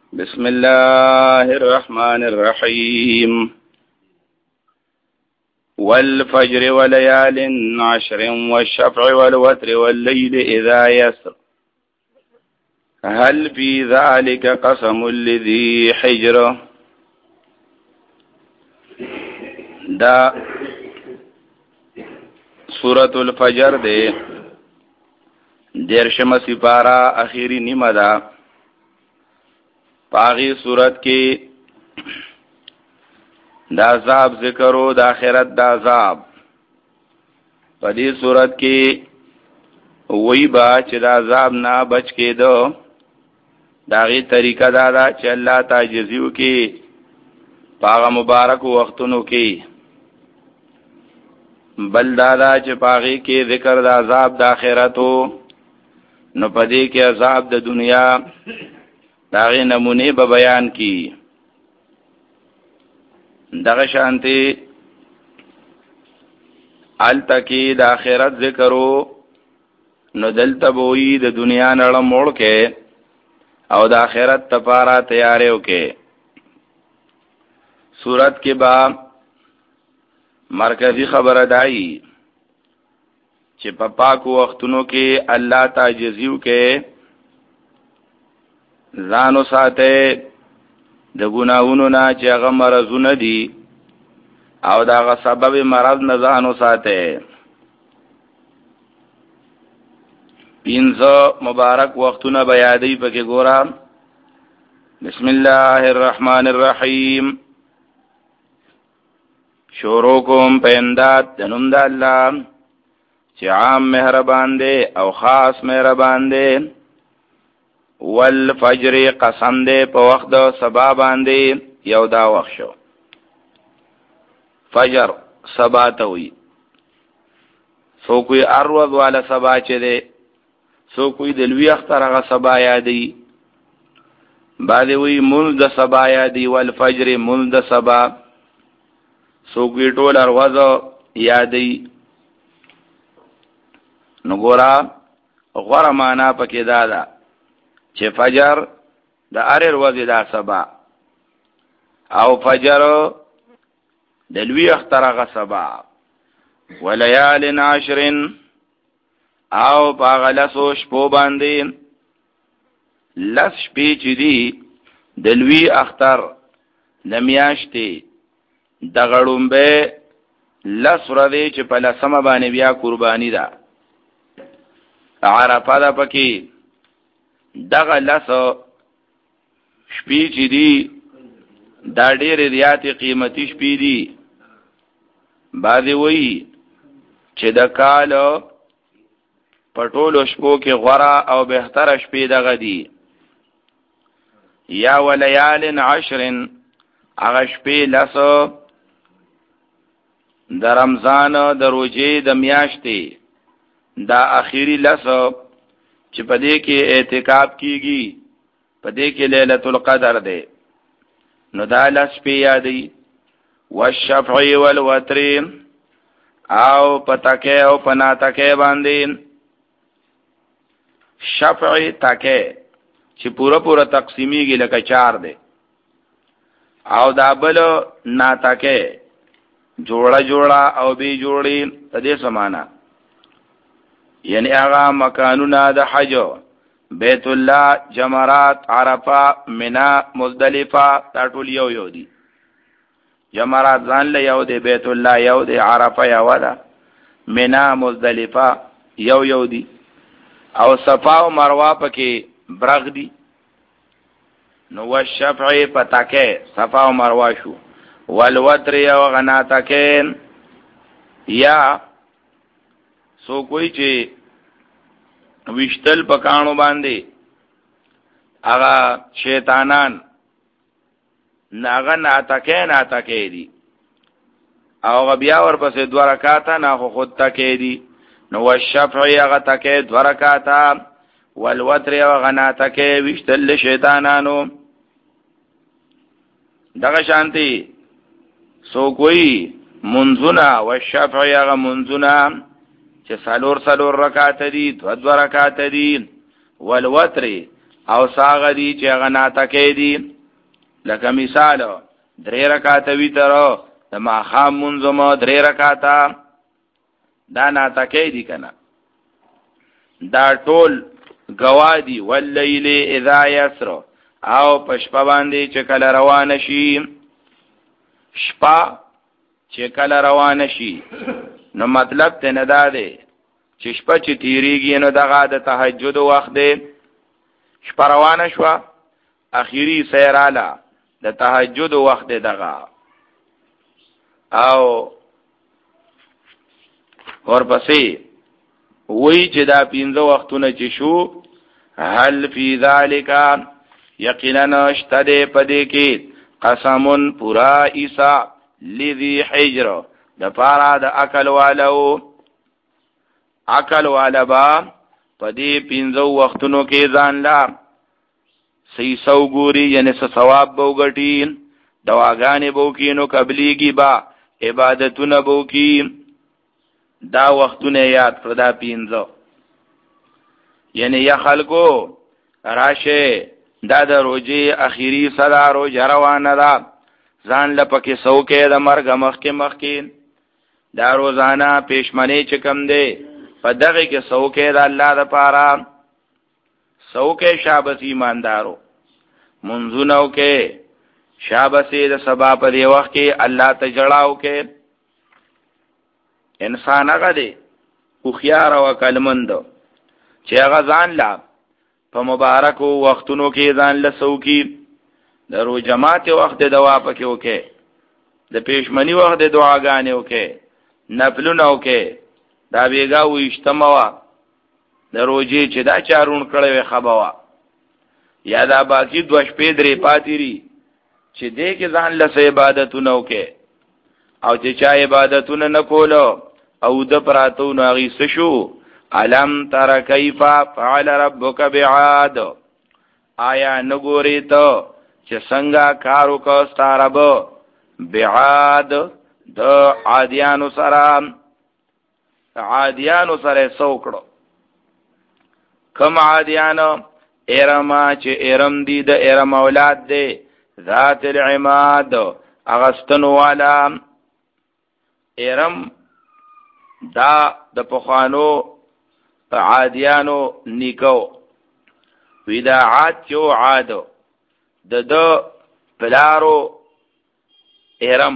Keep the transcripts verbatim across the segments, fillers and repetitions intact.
بسم الله الرحمن الرحيم والفجر وليال عشر والشفع والوتر والليل إذا يسر هل في ذلك قسم لذي حجر. دا سورة الفجر دے دیرشم سپارہ اخیری نیمه دا. پاغی صورت کی دا عذاب ذکرو دا آخرت دا عذاب. پدی صورت کی وی با چې دا عذاب نا بچ کے دو داغی طریقہ دا دا چې اللہ تعجزیو کی پاغا مبارک وقتنو کی بل دادا چې پاغی کی ذکر دا عذاب دا آخرتو نو پدی کی عذاب دا دنیا داغی نمونه به بیان کی. دغه شانتی آلتا کی دا آخرت ذکرو نو دلتا بوئی دا دنیا نړه موڑ کے او دا آخرت تپارا تیاریو کے. سورت کے با مرکزی خبر دائی چې په پاکو وختونو کې الله تعجزیو کې ځانو ساته د ګناہونو نه چې هغه مرزونه دي او دا هغه سبب مرض نه ځانو ساته. پینځه مبارک وختونه بیا دی پکې ګورم. بسم الله الرحمن الرحیم. شروع کوم په امداد د نوم د الله چې عام مهربان دی او خاص مهربان دی. والفجر قسم دے په وخت د سبا باندې یو دا وخت شو. فجر سبا ته وي. سو کوئی اروز والا سبا چه دے سو کوئی دلوی اختر اغا سبا یادی بعد وی منز د سبا یادی والفجر منز د سبا سو کوئی ټول اروز یادی. نگورا غور مانا پکی دادا چې فجر د اره ورځې دا سبا او فجر د لوی اخترغه سبا. وليال عشر او باغلسو شپو باندې لس شپې چې دي د لوی اختر د میاشتې د غړومبه لس ورځې چې په لسمه باندې بیا قربانی ده. عرفه ده پکې دغه لسو شپې چې دي دا ډېرې زیاتې قیمتي شپې دي. بعضې وایي چې د کال په ټولو شپو کې غوره او بهتره شپې دغه دي. یا ولیال عشر هغه شپې لسو د رمضان د روژې د میاشتې دا اخیری لسو چې په دې کې اعتکاف کیږي په دې کې ليلۃ القدر ده. نو دا لس په یادي. والشفع والوتر او پتاکه او پناتکه باندې شفع تکه چې پورا پورا تقسیمیږي لکه چار ده او دا بل ناتکه جوړه جوړه او بي جوړي په دې سمانا یعنی آغا مکانونا د حج بیت الله جمرات عرفه منا مزدلفه دا ټول یو یو دي. جمرات ځان له یو دی بیت الله یو دی عرفه یو ده منا مزدلفه یو یو دي او صفا او مروه پکې برغ دي. نو والشفع پتاکه صفا او مروه شو. والوتر یو غناتکین یا سو کوئی چې وشتل پکانو باندې هغه شیطانان ناغه ناتکه ناتکه دي او بیا ورپسې دوه رکعاته نه خود تکه دي. نو والشفع هغه تکه دوه رکعاته والوتر هغه ناتکه وشتل شیطانانو. دغه شانتي سو کوئی منځونه والشفع هغه منځونه چې سالور سالور رکعات دي دو دو رکعات دي والوتر او ساغ دی چې هغه ناتکې دي لکه مثال درې رکعاته ویتر د ماښام منځم درې رکعاته دا ناتکې دي کنه دا ټول گوادی واللیل اذا یسر او پشپا باندې چې کله روان شي شپه چې کله روان شي نو مطلب ته نه ده چې شپه چې تیریږي نو دغه د تهجد وخت دی شپه روانه شو اخیری سیراله د تهجد وخت دی دغه او ورپسې وی چې دا پینځه وختونه چې شو هل فی ذالک یقینا اشتد پدې کې قسمون پورا عیسی لذی حجر د پارا د عقل والو عقل والا با پدې پینځه وختونو کې ځان لا سی سو ګوري یعنی څه ثواب بو غټي دواګانې بو کینو قبليږي با عبادتونه بو کی دا وختونه یاد پر دا پینځه یعنی یا خلکو راشه دا د روزي اخیری صدا روزه روانه ده ځان لپاره سوکې د مرګ مخکې مخکې دا روزانه پېشمنی چې کم دی په دغه کې سوکې د الله د پاره سوکې شابس ایماندارو منځونو کې شابسې د سبا په دی وخت کې الله ته جړاو کې انسان هغه دی خو خيار او کلمند چې هغه ځان لا په مبارک وختونو کې ځان له سوکي درو جماعت وخت دوا پکې وکې د پېشمنی وخت د دعاګانې وکې نفلونه وکې دا بیګا و اجتماع د روزي چې دا چارون کړي خبوا یا دا باقی دوه شپې درې پاتېری چې دې کې ځان له عبادتونه وکې او چې چا عبادتونه نه کولو او د پراتو نو غي سشو علم تر کیف فعل ربک بعاد آیا نګوري ته چې څنګه کارو کو ستارب بعاد د عادیانو سره عادیانو سره سوکړو کم عادیانو ارما چې ارم دی د ارم اولاد دی ذات العماد اغستنو والا ارم دا د پخوانو عادیانو نیکو ویدا عاد چو عادو د د پلارو ارم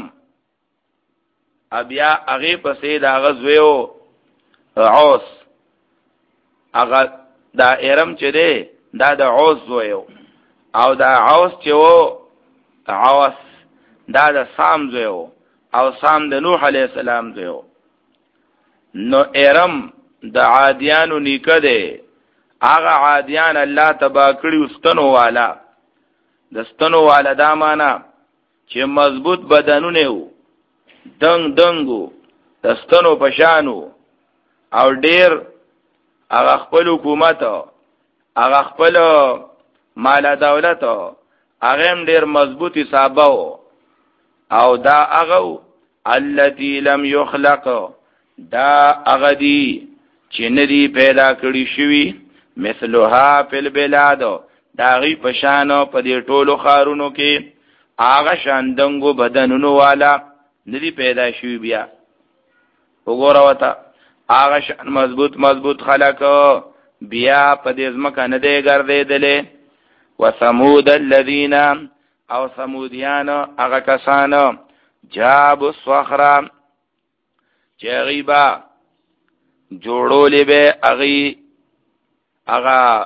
ابیا اغه پسې دا غزویو عوس اغه دا ارم چې دی دا د عوس زویو او دا عوس چې وو عوس دا د سام زویو او سام د نوح علیہ السلام زویو نو ارم د عادیانو نیکه دی هغه عادیان الله تبا کړی واستنو والا د ستنو والا دا معنا چې مضبوط بدنونه وو دنګ دنګو د ستنو پشانو او ډیر هغه خپل حکومت هغه خپل مال دولت هغه هم ډیر مضبوط حسابو او دا هغه الذي لم يخلق دا هغه دی چې ندی پیدا کړی شوی مثلها فی البلاد دا غي پشانو په دې ټولو خارونو کې هغه شاندنګو بدنونو والا ندی پیدا شوی بیا وګوره وتا هغه شان مضبوط مضبوط خلق بیا په دې ځمکه نه دی ګرځیدلې وثمود الذين او ثمودیان هغه کسانو جاب الصخره چې غیبا جوړولې به اغي اغا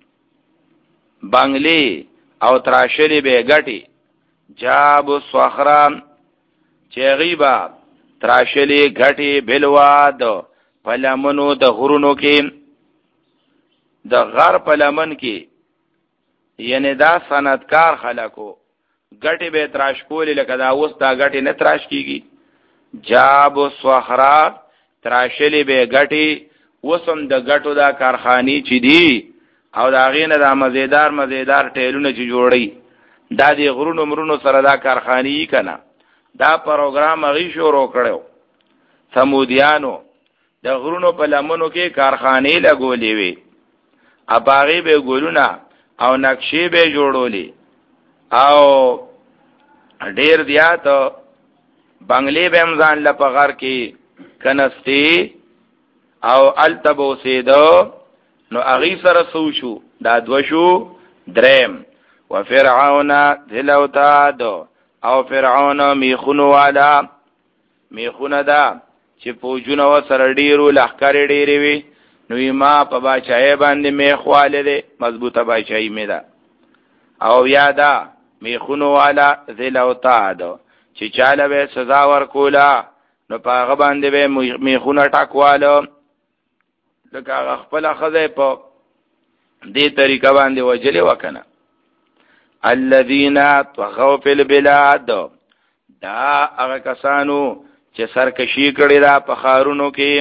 بنگلی او تراشلی به غټي جاب الصخره چې غیبا تراشلی غټي بلواد پلمنو د غرونو کې د غر پلمن کې یعنی دا صنعتکار خلکو غټي به تراش کول لکه دا اوس دا غټي نه تراش کیږي جاب الصخره تراشلی به غټي وسم د غټو دا کارخانی چې دی او دا غینه دا مزیدار مزیدار ټیلونه چې جوړي دا دی غرونو مرونو سره دا کارخانی کنا دا پروګرام غي شروع کړو سمودیانو د غرونو په لمنو کې کارخانی لګولې وي اباغي به ګولونه او نقشې به جوړولې او ډیر زیات بنگلې به امزان لپغر کې کنستی او التبو سیدو نو اغي سره سو شو دا دو شو درم وفرعون ذل اوتاد او فرعون میخونو والا میخونه دا چې پوجونه و سره ډیرو لخر ډیری وي نو ما په باچای باندې میخواله دي مضبوطه باچای می دا او یادا میخونو والا ذل اوتاد چې چاله به سزا ورکولا نو پاغه باندې به میخونه ټاکواله لکه خپل خزه په دې طریقه باندې وجلې وکنه الذين طغوا في البلاد دا هغه کسانو چې سرکشي کړي دا په خارونو کې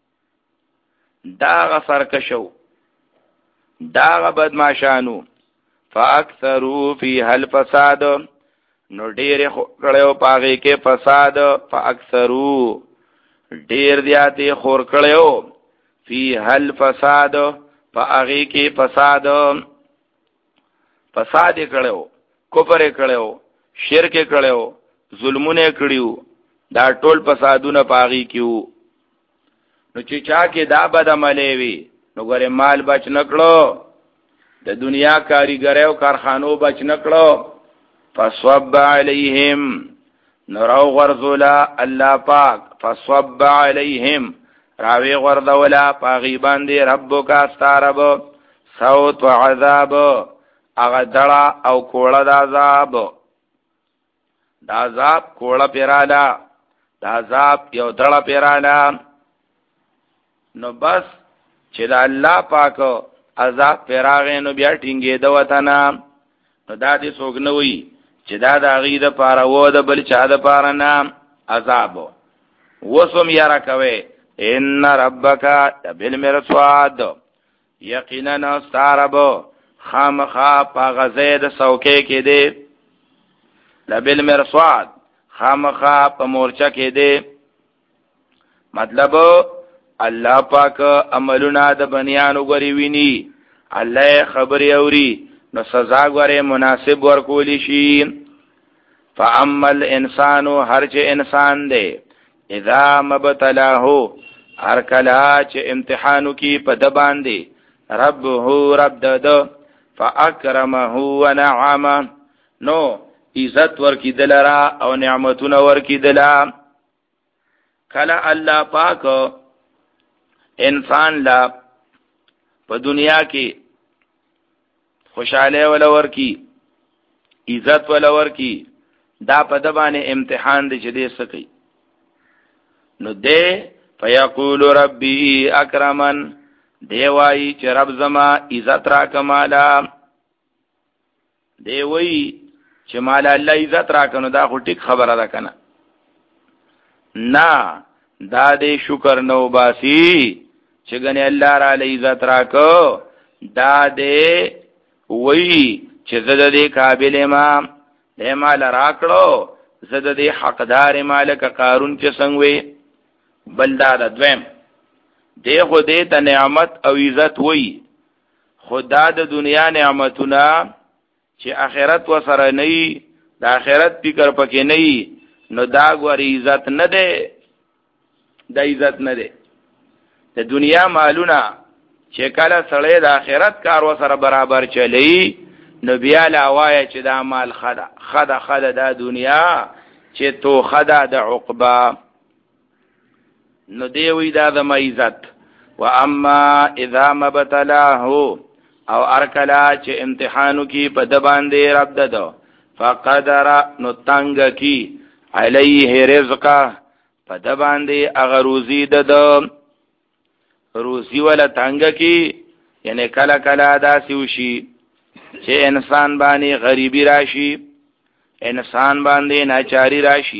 دا هغه سرکشو دا هغه بدمعشانو فاکثروا فيها الفساد نو ډېر کړهو پاغه کې فساد فاکثروا ډېر دیاته خور کړهو فيها الفساد پاغه کې فساد فساد کړهو کفر کړهو شرک کړهو ظلمونه کړیو دا ټول فسادونه پاغي کیو نو چې چا کې دا بد عملې وي نو ګره مال بچ نکړو د دنیا کاریګرو کارخانو بچ نکړو فصب علیہم نرو غرزولا الله پاک فصب علیہم راوی غرزولا پاغي باندې ربک استرب صوت وعذاب اغه دړه او کوړه د عذاب د عذاب کوړه پیرالا د عذاب یو دړه پیرالا نو بس چې د الله پاک عذاب پیراغې نو بیا ټینګې د وطن نو دا دې څوک نه وي چې دا د غیده پاره و د بل چا د پاره نه عذاب وسم یاره کوي ان ربک بالمرصاد یقینا استرب خامخا پاغه زید سوکې کې دی لبل مرصاد خامخا په مورچه کې دی مطلب الله پاک عملونه د بنیانو غری ویني الله خبري اوري نو سزا غره مناسب ورکولی شي فاما الانسان هر چې انسان دی اذا مبتلاه هر کله چې امتحانو کې په د باندې ربه رب دد فاکرمه ونعمه نو عزت ورکی دلرا او نعمتونه ورکی دلا کله الله پاک انسان لا په دنیا کې خوشاله ولا ورکی عزت ولا ورکی دا په د باندې امتحان دی چې دې سکی نو دې فیقول ربي اکرمن دی وای چې رب زما عزت را کمالا دی وای چې مال الله عزت را کنو دا خو ټیک خبره ده کنه نا دا دې شکر نو باسی چې ګنې الله را ل عزت را کو دا دې وای چې زده دې قابل ما دې مال را کړو زده دې حقدار مالک قارون چې څنګه وي بل دا د دویم دی خو دې ته نعمت او عزت وای خدا د دنیا نعمتونه چې آخرت وسره نه وي د آخرت فکر پکې نه وي نو دا غوړي عزت نه ده د عزت نه ده د دنیا مالونه چې کله سړی د آخرت کار وسره برابر چلی نو بیا لا وای چې دا مال خدا خدا خدا د دنیا چې تو خدا د عقبا نو دی وی دا د عزت و اما اذا مبتلاه او ارکلا چې امتحانو کې په د باندې رب ددو فقدر نو تنگ کی علیه رزقه په د باندې اغه روزی ددو روزی ولا تنگ کی یعنی کلا کلا داسې وشي چې انسان باندې غریبی راشي انسان باندې ناچاری راشي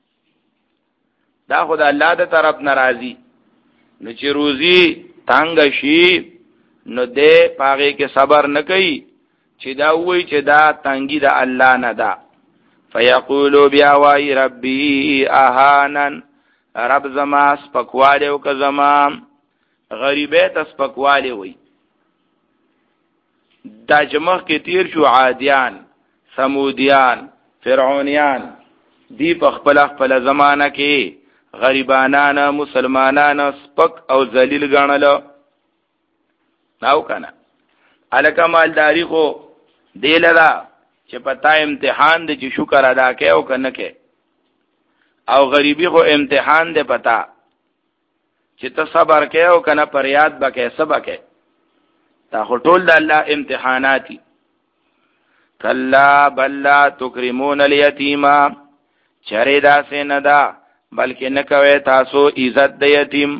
دا خدای الله د طرف ناراضي نو چې روزي تنگ شي نو دې پاغه کې صبر نه کوي چې دا وای چې دا تنګي د الله نه ده فیقولوا بیا وای ربي اهانن رب زما سپکواله او که زما غریبه ته سپکواله وای دا جمخ کې تیر شو عادیان، سمودیان، فرعونیان، دی په خپل خپل زمانہ کې غریبانان مسلمانان سپک او ذلیل ګڼل. ناو کنه الکه مالداری خو دی لدا چې پتا امتحان دی چې شکر ادا کې او کنه کې، او غریبی خو امتحان دی پتا چې ته صبر کې او کنه پریاد بکې صبر کې، تا خو ټول د الله امتحاناتی. کلا بل لا تکرمون الیتیم، چرې دا سه نه دا بلکې نه کوي تاسو عزت د یتیم،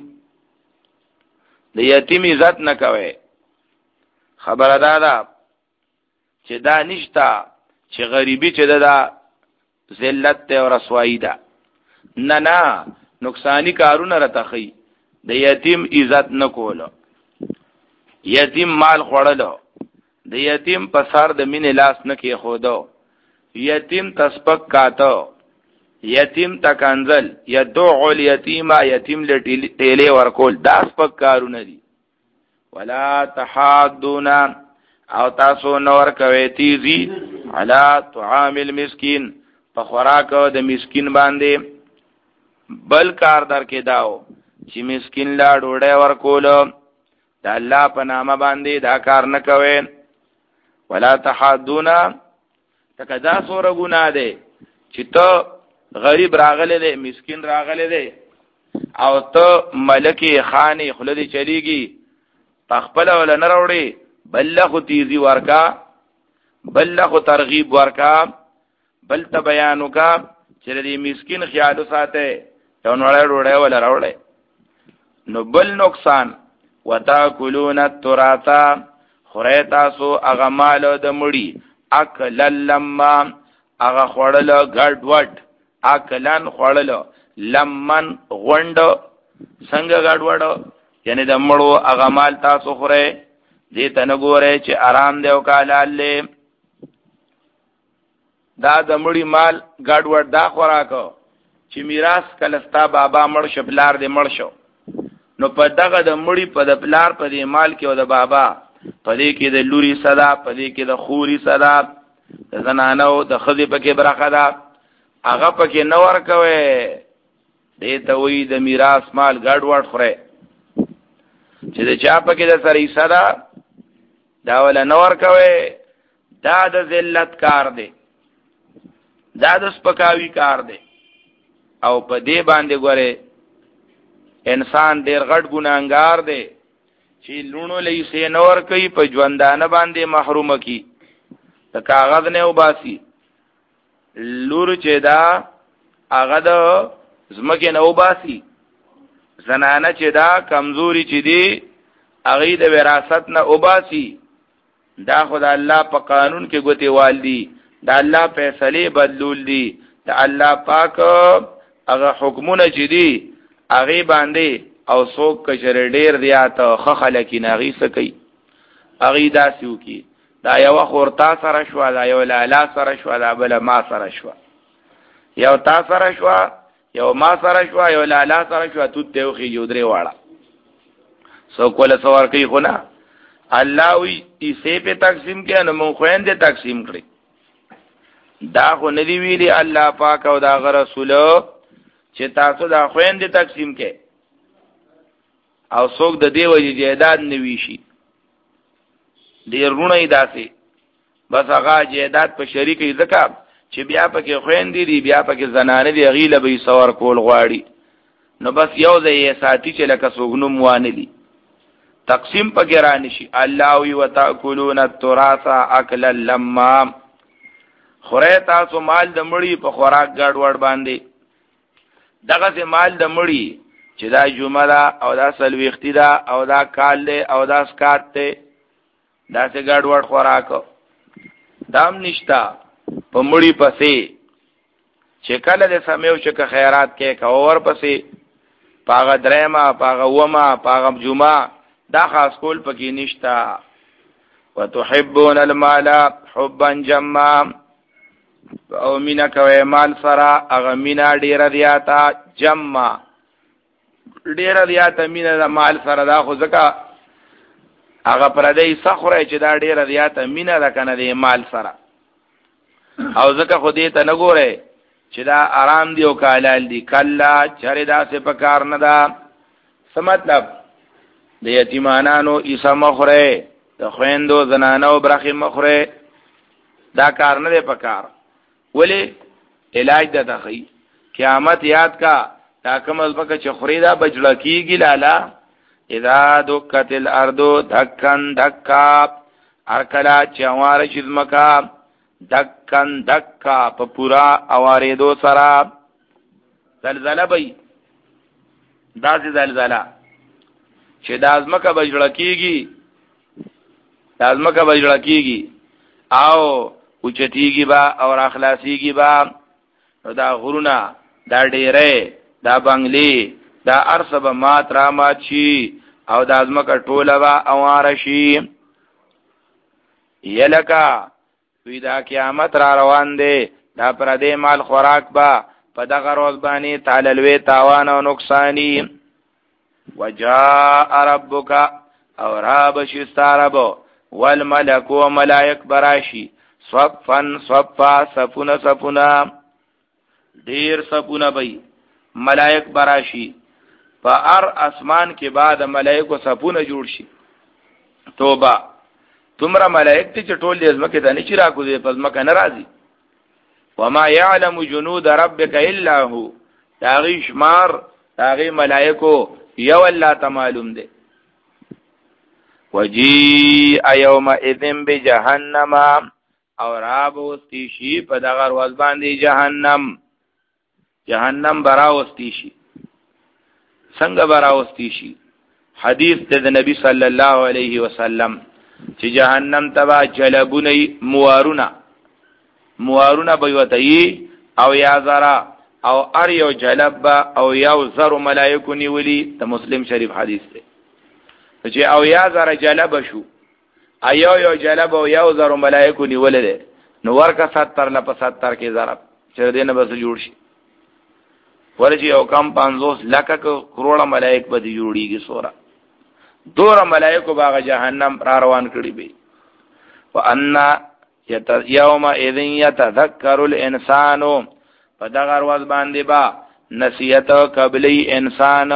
د یتیم عزت نه کوي. خبره دا ده چې دا نشتا چې غریبی چې دا ذلت ته او رسوایی ده، نه نه نقصانی کارونه رتخی. د یتیم عزت نه کولو، یتیم مال خوړلو، د یتیم په سر د مینې لاس نه کې خودو، یتیم تسپک کاتو، یتیم تکنزل، یدعو الیتیم، یتیم لټیلې ورکول، دا سپک کارونه دي. ولا تحاضون، او تاسو نور کوي تیزی علی طعام المسکین، په خوراک د مسکین باندې. بل کار در کې داو چې مسکین لا ډوډۍ ورکول، دا الله په نامه باندې دا کار نه کوي. ولا تحاضون، تکه دا سوره ګناه ده چې ته غریب راغله ده، مسکین راغله ده، او ته ملکی خانی خلدی چلیږي پخپل ول نه وروړي، بل خو تیزی ورکا، بل خو ترغیب ورکا، بل ته بیان وکا چې دې مسکین خیال ساته یو نړۍ ډوډۍ ول راوړي. نو بل نقصان وتاکلون التراث، خوري تاسو هغه مال د مړی، اکل لما هغه خوړل ګډ وډ، اکلن خوړل لمن غوند، څنګه ګډ وډ یعنی د مړو هغه مال تاسو خوري، دې ته نه ګورئ چې آرام دی او کالاله. دا د مړی مال ګډ وډ دا خوراکو چې میراث کلستا بابا مړ شو پلار دې مړ شو، نو په دغه د مړی په د پلار په دې مال کې او د بابا په دې کې د لوري صدا، په دې کې د خوري صدا، د زنانو د خزي پکې برخه ده، هغه پکې نه ورکوي. دې ته وی د میراث مال ګډ وډ خوره چې د چا پکې د سړی صدا دا ولا نه ورکوي. دا د ذلت کار دی، دا د سپکاوي کار دی. او په دې باندې ګوره انسان ډیر غټ ګناهګار دی چې لونو لیسې نور کوي، په ژوندانه باندې محروم کی، د کاغذ نه وباسي. لور چې دا هغه د زمکه نه وباسي، زنانه چې دا کمزوري چې دی هغه د وراثت نه وباسي. دا خدای الله په قانون کې ګوتې والدي، دا الله فیصله بدلول دي، دا الله پاک هغه حکمونه چې دي هغه باندې او څوک کچر ډیر زیات خ خلک نه غي سکی هغه داسیو کی. دا یو خورتا سره شو، دا یو لالا سره شو، دا بل ما سره شو، یو تا سره شو، یو ما سره شو، یو لالا سره شو، تو ته خو یو درې واړه سو کوله سوار کوي. خو نه الله وی ایسه په تقسیم کې نو مون خويندې تقسیم کړی. دا خو ندی ویلي الله پاک او دا رسول چې تاسو دا خويندې تقسیم کې او څوک د دې وجې جیداد نوي شي. ډیر رونه داسې بس هغه جیداد په شریکې ځکه چې بیا پکې خويندې دي، بیا پکې زنانه دي، غیله به سوار کول غواړي، نو بس یو ځای ساتي چې لکه سوګنوم وانه دي تقسیم پکې رانی شي. الله وی وتاکلون التراث اکلا لما، خوره تاسو مال د مړی په خوراک ګډ وډ باندې. دغه سه مال د مړی چې دا جمعه دا او دا سلويختی دا او دا کال دی او دا سکات دی، دا سه ګډ وډ خوراک دام نشتا په مړی پسې چې کله د سميو چې خیرات کې کاور پسې پاغه درېما پاغه وما پاغه جمعه دا خاص کول پکې نشتا. وتحبون المال حبا جما، او مینا کوي مال سره هغه مینا ډیره دیاتا، جما ډیره دیاتا مینا د مال سره. دا خو ځکه هغه پردی سخره چې دا ډیره زیاته مینه ده کنه د مال سره او ځکه خو دې ته نه ګوره چې دا آرام دی او کالال دی کلا چره دا سه پکار نه ده. څه مطلب؟ د یتیمانانو ایسا مخوره، د خویندو زنانو برخی مخوره، دا کار نه دی پکار. ولی علاج ده تخی قیامت یاد کا دا کم از بکا چه خوری دا بجلکی گی لالا اذا دکت الاردو دکن دکا ارکلا چه اوار چیزمکا دکن دکا پا پورا اواری دو سرا زلزله بی دا سی زلزله چه دازمکا بجلکی گی دازمکا بجلکی گی او اوچتیگی با اور اخلاصیگی با دا غرونا دا ډیره دا بنگلی دا ارسب مات را مات شي او دا ازمکا ټوله با اواره شي. یلکا وی دا قیامت را روان دی دا پردی مال خوراک با پا دا غروز بانی تاللوی تاوان و نقصانی. وجاء ربکا او راب شستاربو والملک و ملائک براشی صفن صفا صفون صفونا دیر صفونا بی ملائک براشی پا ار اسمان کے بعد ملائک و صفونا جوڑ شی. توبہ تمرا ملائک تی چطول دی ازمکی تا نیچی راکو دی پا ازمکا نرازی. وما یعلم جنود ربک الا ہو تاغی شمار تاغی ملائکو یو اللہ تا معلوم دے. وجیع یوم اذن بجہنم اور آب وستیشی پا دغر وزباندی جہنم جہنم برا وستیشی. سنگ برا وستیشی حدیث دے نبی صلی اللہ علیہ وسلم چی جہنم تبا جلبونی موارونا موارونا بیوتایی او یا ذرا او ار یو جلب او یو ذر ملائکو نیولی تا مسلم شریف حدیث دے چی او یا ذرا جلب شو ایو یو جلب او یو ذر ملائکو نیول دے نو ورکا ستر لپا ستر کے ضرب چر دینا بس جوڑ شی ورچی او کم پانزوس لکا کروڑا ملائک با دی جوڑی گی سورا دورا ملائکو باغ جہنم را روان کری بی. وَأَنَّا یوم اذن یتذکر الانسانو پا دغر وز باندی با نصیحت قبلی انسان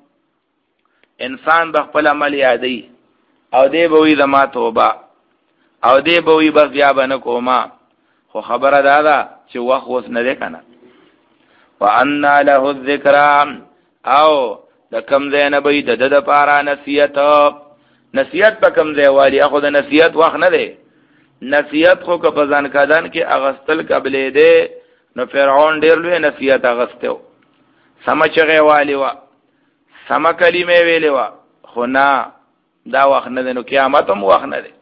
انسان بخپل عمل یادی او دی بوی زما توبه او دی بوی بس بیا بنکو ما خو خبر دادا چې وخت وس نه دی کنه. وَأَنَّا لَهُ الذِّكْرَى او د کم ځای نه به د د د پاره نصیحت نصیحت په کم ځای والی اخو د نصیحت وخت نه دی. نصیحت خو که په ځان کدن کې اغستل قبلې دی نو فرعون ډیر لوی نصیحت اغستو سم چغه والی وا سم کلمه ویلې وا خو نه دا وخت نه دی نو قیامت هم وخت نه دی.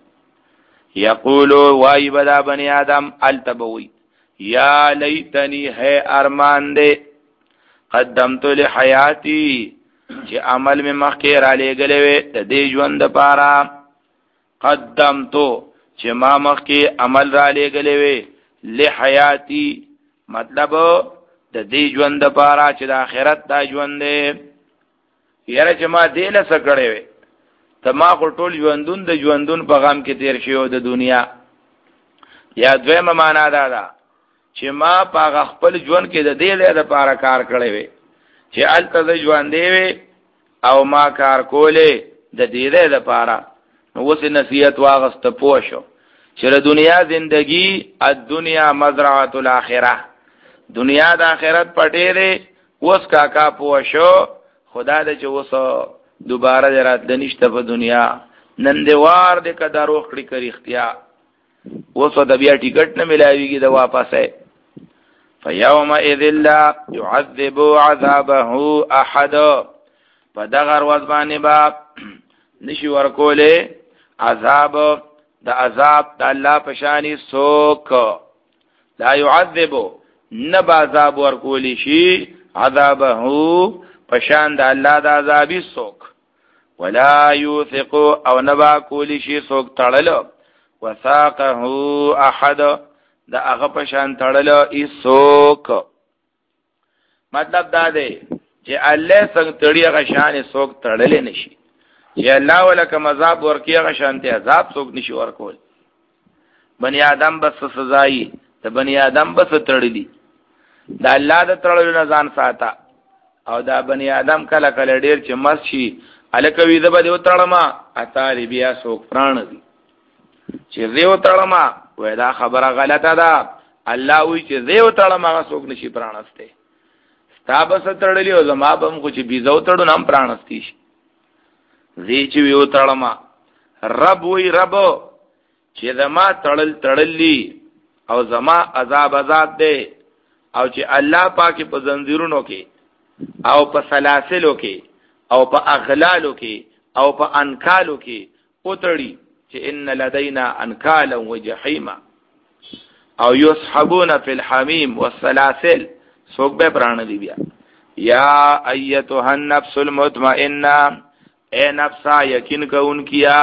یقولو وای بدا بنی آدم التبوی یا لیتنی ہے ارمان دے قدمتو لحیاتی چې عمل میں مخی را لے گلے وے تا دی جوند پارا قدمتو چې ما مخی عمل را لے گلے وے لحیاتی مطلب دا دی جوند پارا چې دا آخرت دا جوند دے یاره چې ما دی لسکڑے وے تا ما خو ټول ژوندون د ژوندون په غم کې تیر شیو د دنیا. یا دویمه معنا دا ده چې ما په خپل ژوند کې د دې له لپاره کار کړی وي چې الته د ژوند دی او ما کار کولې د دې له لپاره نو اوس نصیحت واغست پوښو چې د دنیا زندگی الدنیا مزرعه الاخره دنیا د آخرت پټې دی اوس کاکا پوښو خدا دې چې اوس دوباره درات دنيشته په دنیا نن دیوار دې کدا روخ کړی کړی اختیا اوس د بیا ټیکټ نه ملایويږي د واپسه. فیوم اذ لا يعذب عذابه احد فدغر وزبانی با نشي ورکوله عذاب د عذاب د الله پشانی سوک لا يعذب نبا عذاب ورکولی شي عذابه پشان د الله د عذابی سوک ولا یوثق او نبا کولی شي سوک تړلو وثاقه احد دا هغه پشان تړلو ایسوک. مطلب دا دی چې الله څنګه تړي هغه شان سوک تړلې نشي چې الله ولکه مذاب ورکی هغه شانته عذاب څوک نشي ورکول. بنی آدم بس سزای ته بنی آدم بس تړلی دا الله د تړلو نه ځان ساته. او دا بنی آدم کله کله ډیر چې مس شي الکوي د بده وتړما اتاري بیا څوک پران دي چې زه وتړما وای دا خبره غلطه ده. الله وی چې زه وتړما څوک نشي پرانسته. تابس تړلی او زما بم خو چې بيزو تړو نام پرانستی شي. زی چې ویو تړما رب وی رب چې زما تړل تړلی او زما عذاب عذاب دی او چې الله پاک په زنجیرونو کې او په سلاسلو کې او په اغلالو کې او په انکالو کې اوتړي چې ان لدینا انکالا وجحیما او یسحبون فی الحمیم والسلاسل سوک به پران دی بیا. یا ایتها النفس المطمئنه اے نفسا یقین کون کیا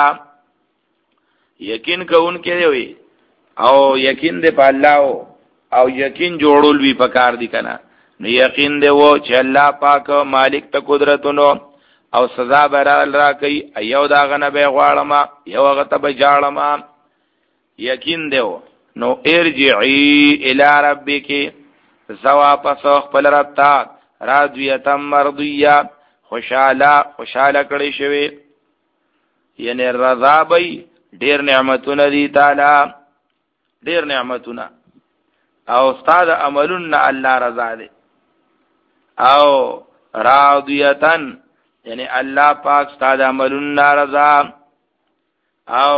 یقین کون کې وي او یقین دې په الله او یقین جوړول وی پکار دي کنه. نو یقین دې وو چې الله پاک مالک ته قدرتونو او سزا برال را کوي ایو دا غنه به غواړم یو هغه ته بجاړم. یقین دې وو نو ارجعی الی ربک زوا پس خپل رب ته راضیه مرضیه خوشاله خوشاله کړی شوی یعنی رضا بی ډیر نعمتونه دي تعالی ډیر نعمتونه او استاد عملون الله رضا دي او راضیتن یعنی الله پاک استاد عملون رضا او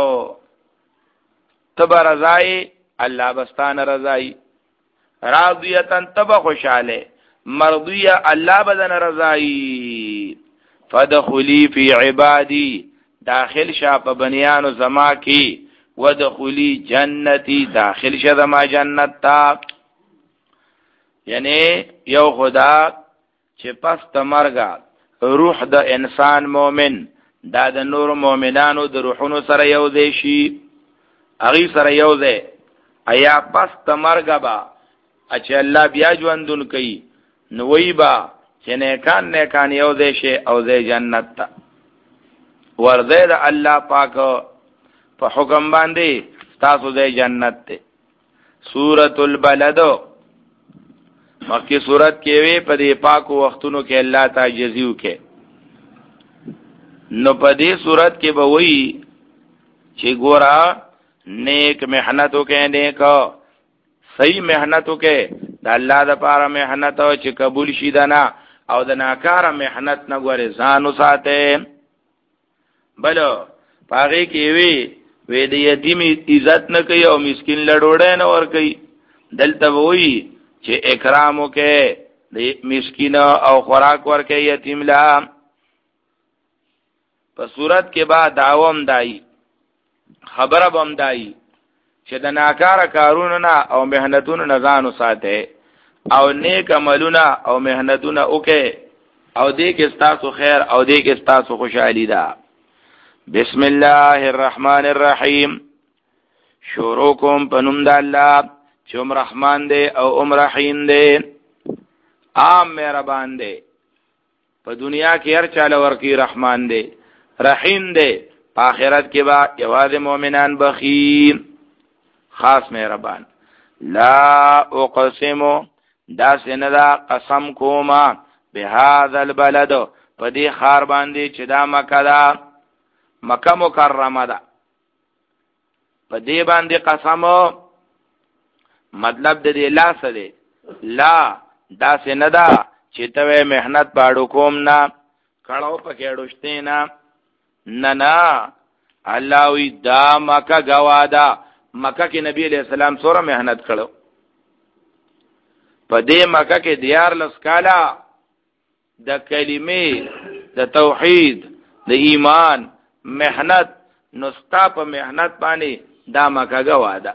تبا رضای الله بستان رضای راضیتن تبا خوشاله مرضیه الله بدن رضای. فدخلی فی عبادی داخل شا په بنیانو زما کی ودخلی جنتی داخل شا زما جنت تا. یعنی یو خدا چې پس تمرګه روح د انسان مومن دا د نور مومنانو د روحونو سره یو دی شي اغي سره یو دی ایا پس تمرګه با چې الله بیا ژوندون کوي نو وی با چې نیکان نیکان یو دی شي او دی جنت تا ورده د الله پاک په حکم باندې تاسو دی جنت ته. سورۃ البلد مکه سورۃ کې وی په دې پاکو وختونو کې الله تعجزیو کې نو په دې سورۃ کې به وی چې ګورا نیک محنتو کې نیک صحیح محنتو کې د الله د پاره محنت او چې قبول شي دنا او د ناکاره محنت نه غوړي ځان وساته. بل پاره کې وی وې د یتیم عزت نه کوي او مسکین لړوړې نه ور کوي. دلته وی چې اکرام وکي د مسکین او خوراک ورکي یتیم لا. په صورت کې بعد داوم دای خبره بم دای چې د ناکاره کارونو نه او مهنتونو نه ځان وساته او نیک عملونه او مهنتونه وکي او دې کې ستاسو خیر او دې کې ستاسو خوشحالي ده. بسم الله الرحمن الرحیم. شروع کوم په نوم د الله چې ام رحمان دی او ام رحیم دی عام مهربان دی په دنیا کې هر چاله ورکی رحمان دی رحیم دی په آخرت کې با یوازې مؤمنان بخیل خاص مهربان. لا اقسم دا سندا قسم کوما بهذا البلد په دې خار باندې چې دا مکه ده مکه مکرمه ده په دې باندې قسم مطلب د دې لا څه دی لا دا سندا چې ته مهنت باړو کوم نه کړهو پکې اډوشته نه نه نه الله وی دا مکه گوادا مکه کې نبی علیہ السلام سره مهنت کړو په دې مکه کې دیار لسکالا د کلمې د توحید د ایمان مهنت نستا په مهنت باندې دا مکه گوادا.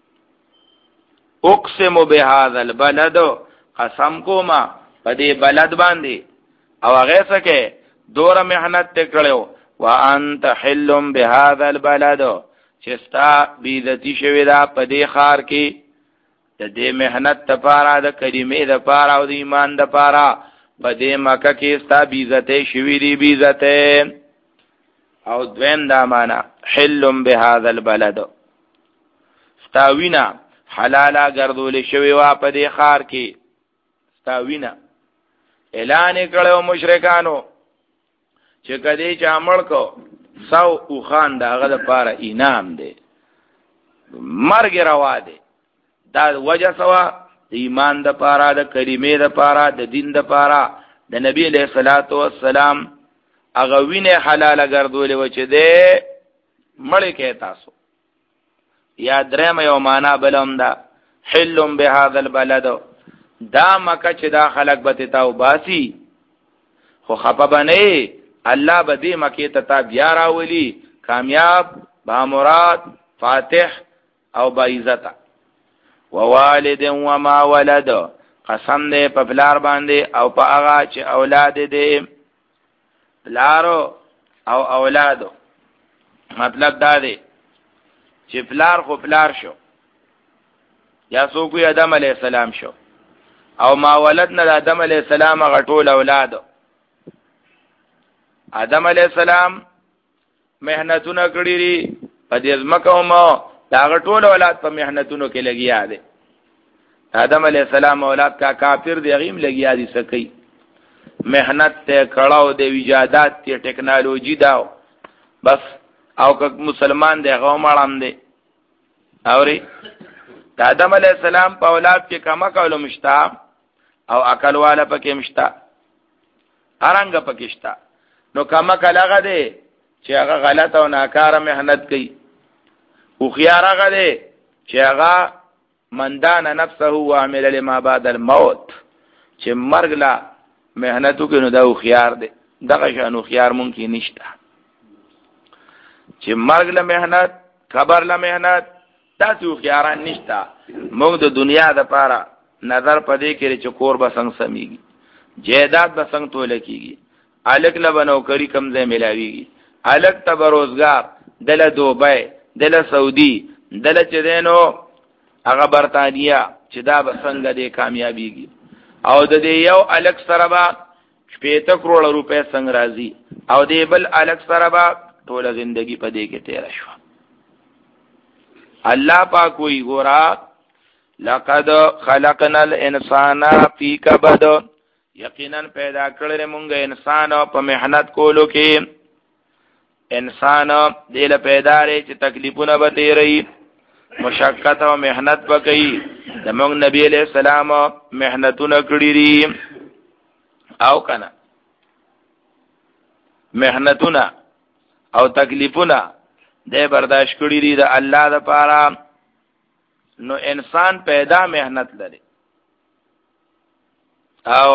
اقسم بهذا البلد قسم کوما په دې بلد باندې او هغه څخه دوره مهنت تکړو وانت حل بهذا البلد چستا بیزتی شوی دا په دې خار کې د دې مهنت لپاره د کلمې لپاره او د ایمان لپاره په دې مکه کې ستا بیزته شوی دی بیزته او دویم دا معنا حل بهذا البلد ستاوینا حلالا ګرځول شوی وا په دې خار کې ستاوینا اعلان کړو مشرکانو چې کدی چا مړ کو سو او خان داغه لپاره انعام دی مرګ روا دی دا وجه سوا د ایمان د پاره د کلمې د پاره د دین د پاره د نبی له صلوات و سلام هغه وینه حلال ګرځول و چې دې مړ کې تاسو یا درم یو معنا بلوم دا حل بهذا البلد دا مکه چې دا خلق به تاو باسی خو خپه بنئ الله به دې مکه ته تا بیا راولي کامیاب با مراد فاتح او با عزت ووالد وما ولد قسم دې په بلار باندې او په هغه چې اولاد دې بلارو او اولادو مطلب دا دی چې بلار خو بلار شو یا څوک آدم علیه السلام شو او ما ولدنا د آدم علیه السلام غټول اولادو آدم علیہ السلام محنتونه کړی دي په دې ځمکه مو دا غټول اولاد په محنتونو کې لګیا دي آدم علیہ السلام اولاد کا کافر دی غیم لګیا دي سکی محنت ته کړهو د ایجادات ته ټیکنالوژي داو بس او که مسلمان دی غو مړام دی اوري آدم علیہ السلام په اولاد کې کما کولو مشتا او عقل والا پکې مشتا ارنګ پکې شتا نو کما کلاغه دی چې هغه غلط او ناکاره محنت کوي او خيار هغه دی چې هغه مندان نفسه او عمل لما بعد الموت چې مرګ لا محنتو کې نو دا خيار دی دغه شانو خيار مونږ کې نشته چې مرګ له محنت خبر له محنت تاسو خياران نشته موږ د دنیا د پاره نظر پدې کې چې کور به څنګه سميږي جیداد به څنګه توله کیږي الک له بنوکری کم ځای ملاويږي الک ته بروزګار دله دوبۍ دله سعودي دله چې دینو هغه برتانیا چې دا به څنګه دې کامیابیږي او د دې یو الک سره به شپږ کروڑ روپے څنګه راځي او دې بل الک سره به ټول ژوندۍ په دې کې تیر شو الله پاک وی ګورا لقد خلقنا الانسان فی کبد یقینا پیدا کړل مونږ انسان په محنت کولو کې انسان دې له پیدا لري چې تکلیفونه به تیری مشقت او محنت وکړي د مونږ نبی علیہ السلام محنتونه کړی دي او کنه محنتونه او تکلیفونه دې برداشت کړی دي د الله لپاره نو انسان پیدا محنت لري او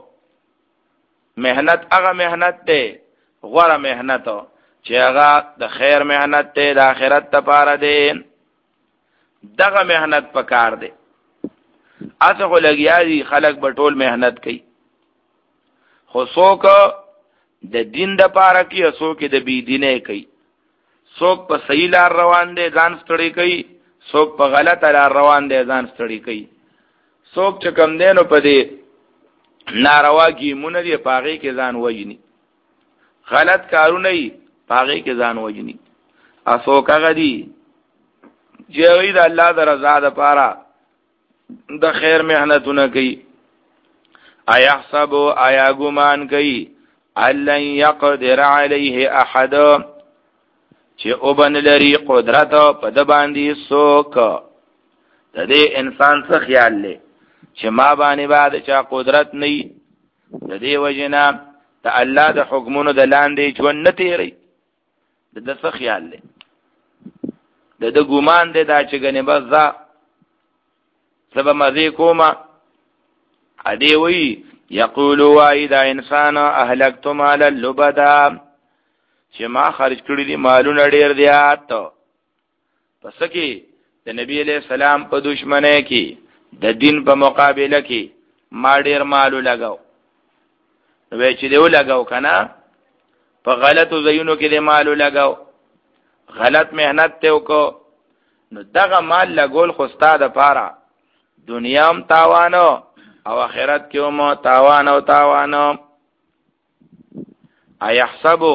محنت هغه محنت ده غوړه محنت چې هغه د خیر محنت ده د آخرت لپاره ده دغه محنت پکار ده اته خو لګیاري خلک بټول محنت کوي خو څوک د دین د لپاره کوي څوک د بی دینه کوي څوک په صحیح لار روان دي ځان ستړي کوي څوک په غلطه لار روان دي ځان ستړي کوي څوک چې کم دینو په دې ناروا گیمونه دی پاغي کې ځان وجني غلط کارونه ای پاغي کې ځان وجني اسو کاغه دی چې د الله د رضا لپاره د خیر محنتونه کوي ایا حساب ایا ګمان کوي ان يقدر عليه احد چې او بن لري قدرت په د باندې سوک د دې انسان څخه خیال لې چې ما باندې بعد چا قدرت نه د دې وجنا ته الله د حکمونو د لاندې ژوند نه تیری د د څه خیال لې د د ګومان دې دا چې غنې بس ځا سبا مزه کوما ا دې وی یقول وای دا انسان اهلکت مال اللبدا چې ما خرج کړی دي مالونه ډیر زیات پس کې د نبی علیہ السلام په دشمنه کې د دین په مقابله کې ما ډیر مالو لګاو نو چې دیو لګاو کنه په غلطو زینو کې د مالو لګاو غلط مهنت ته وکړو نو دغه مال لګول خو ستاده پاره دنیا هم تاوان او آخرت کې هم تاوان او تاوان ايحسبو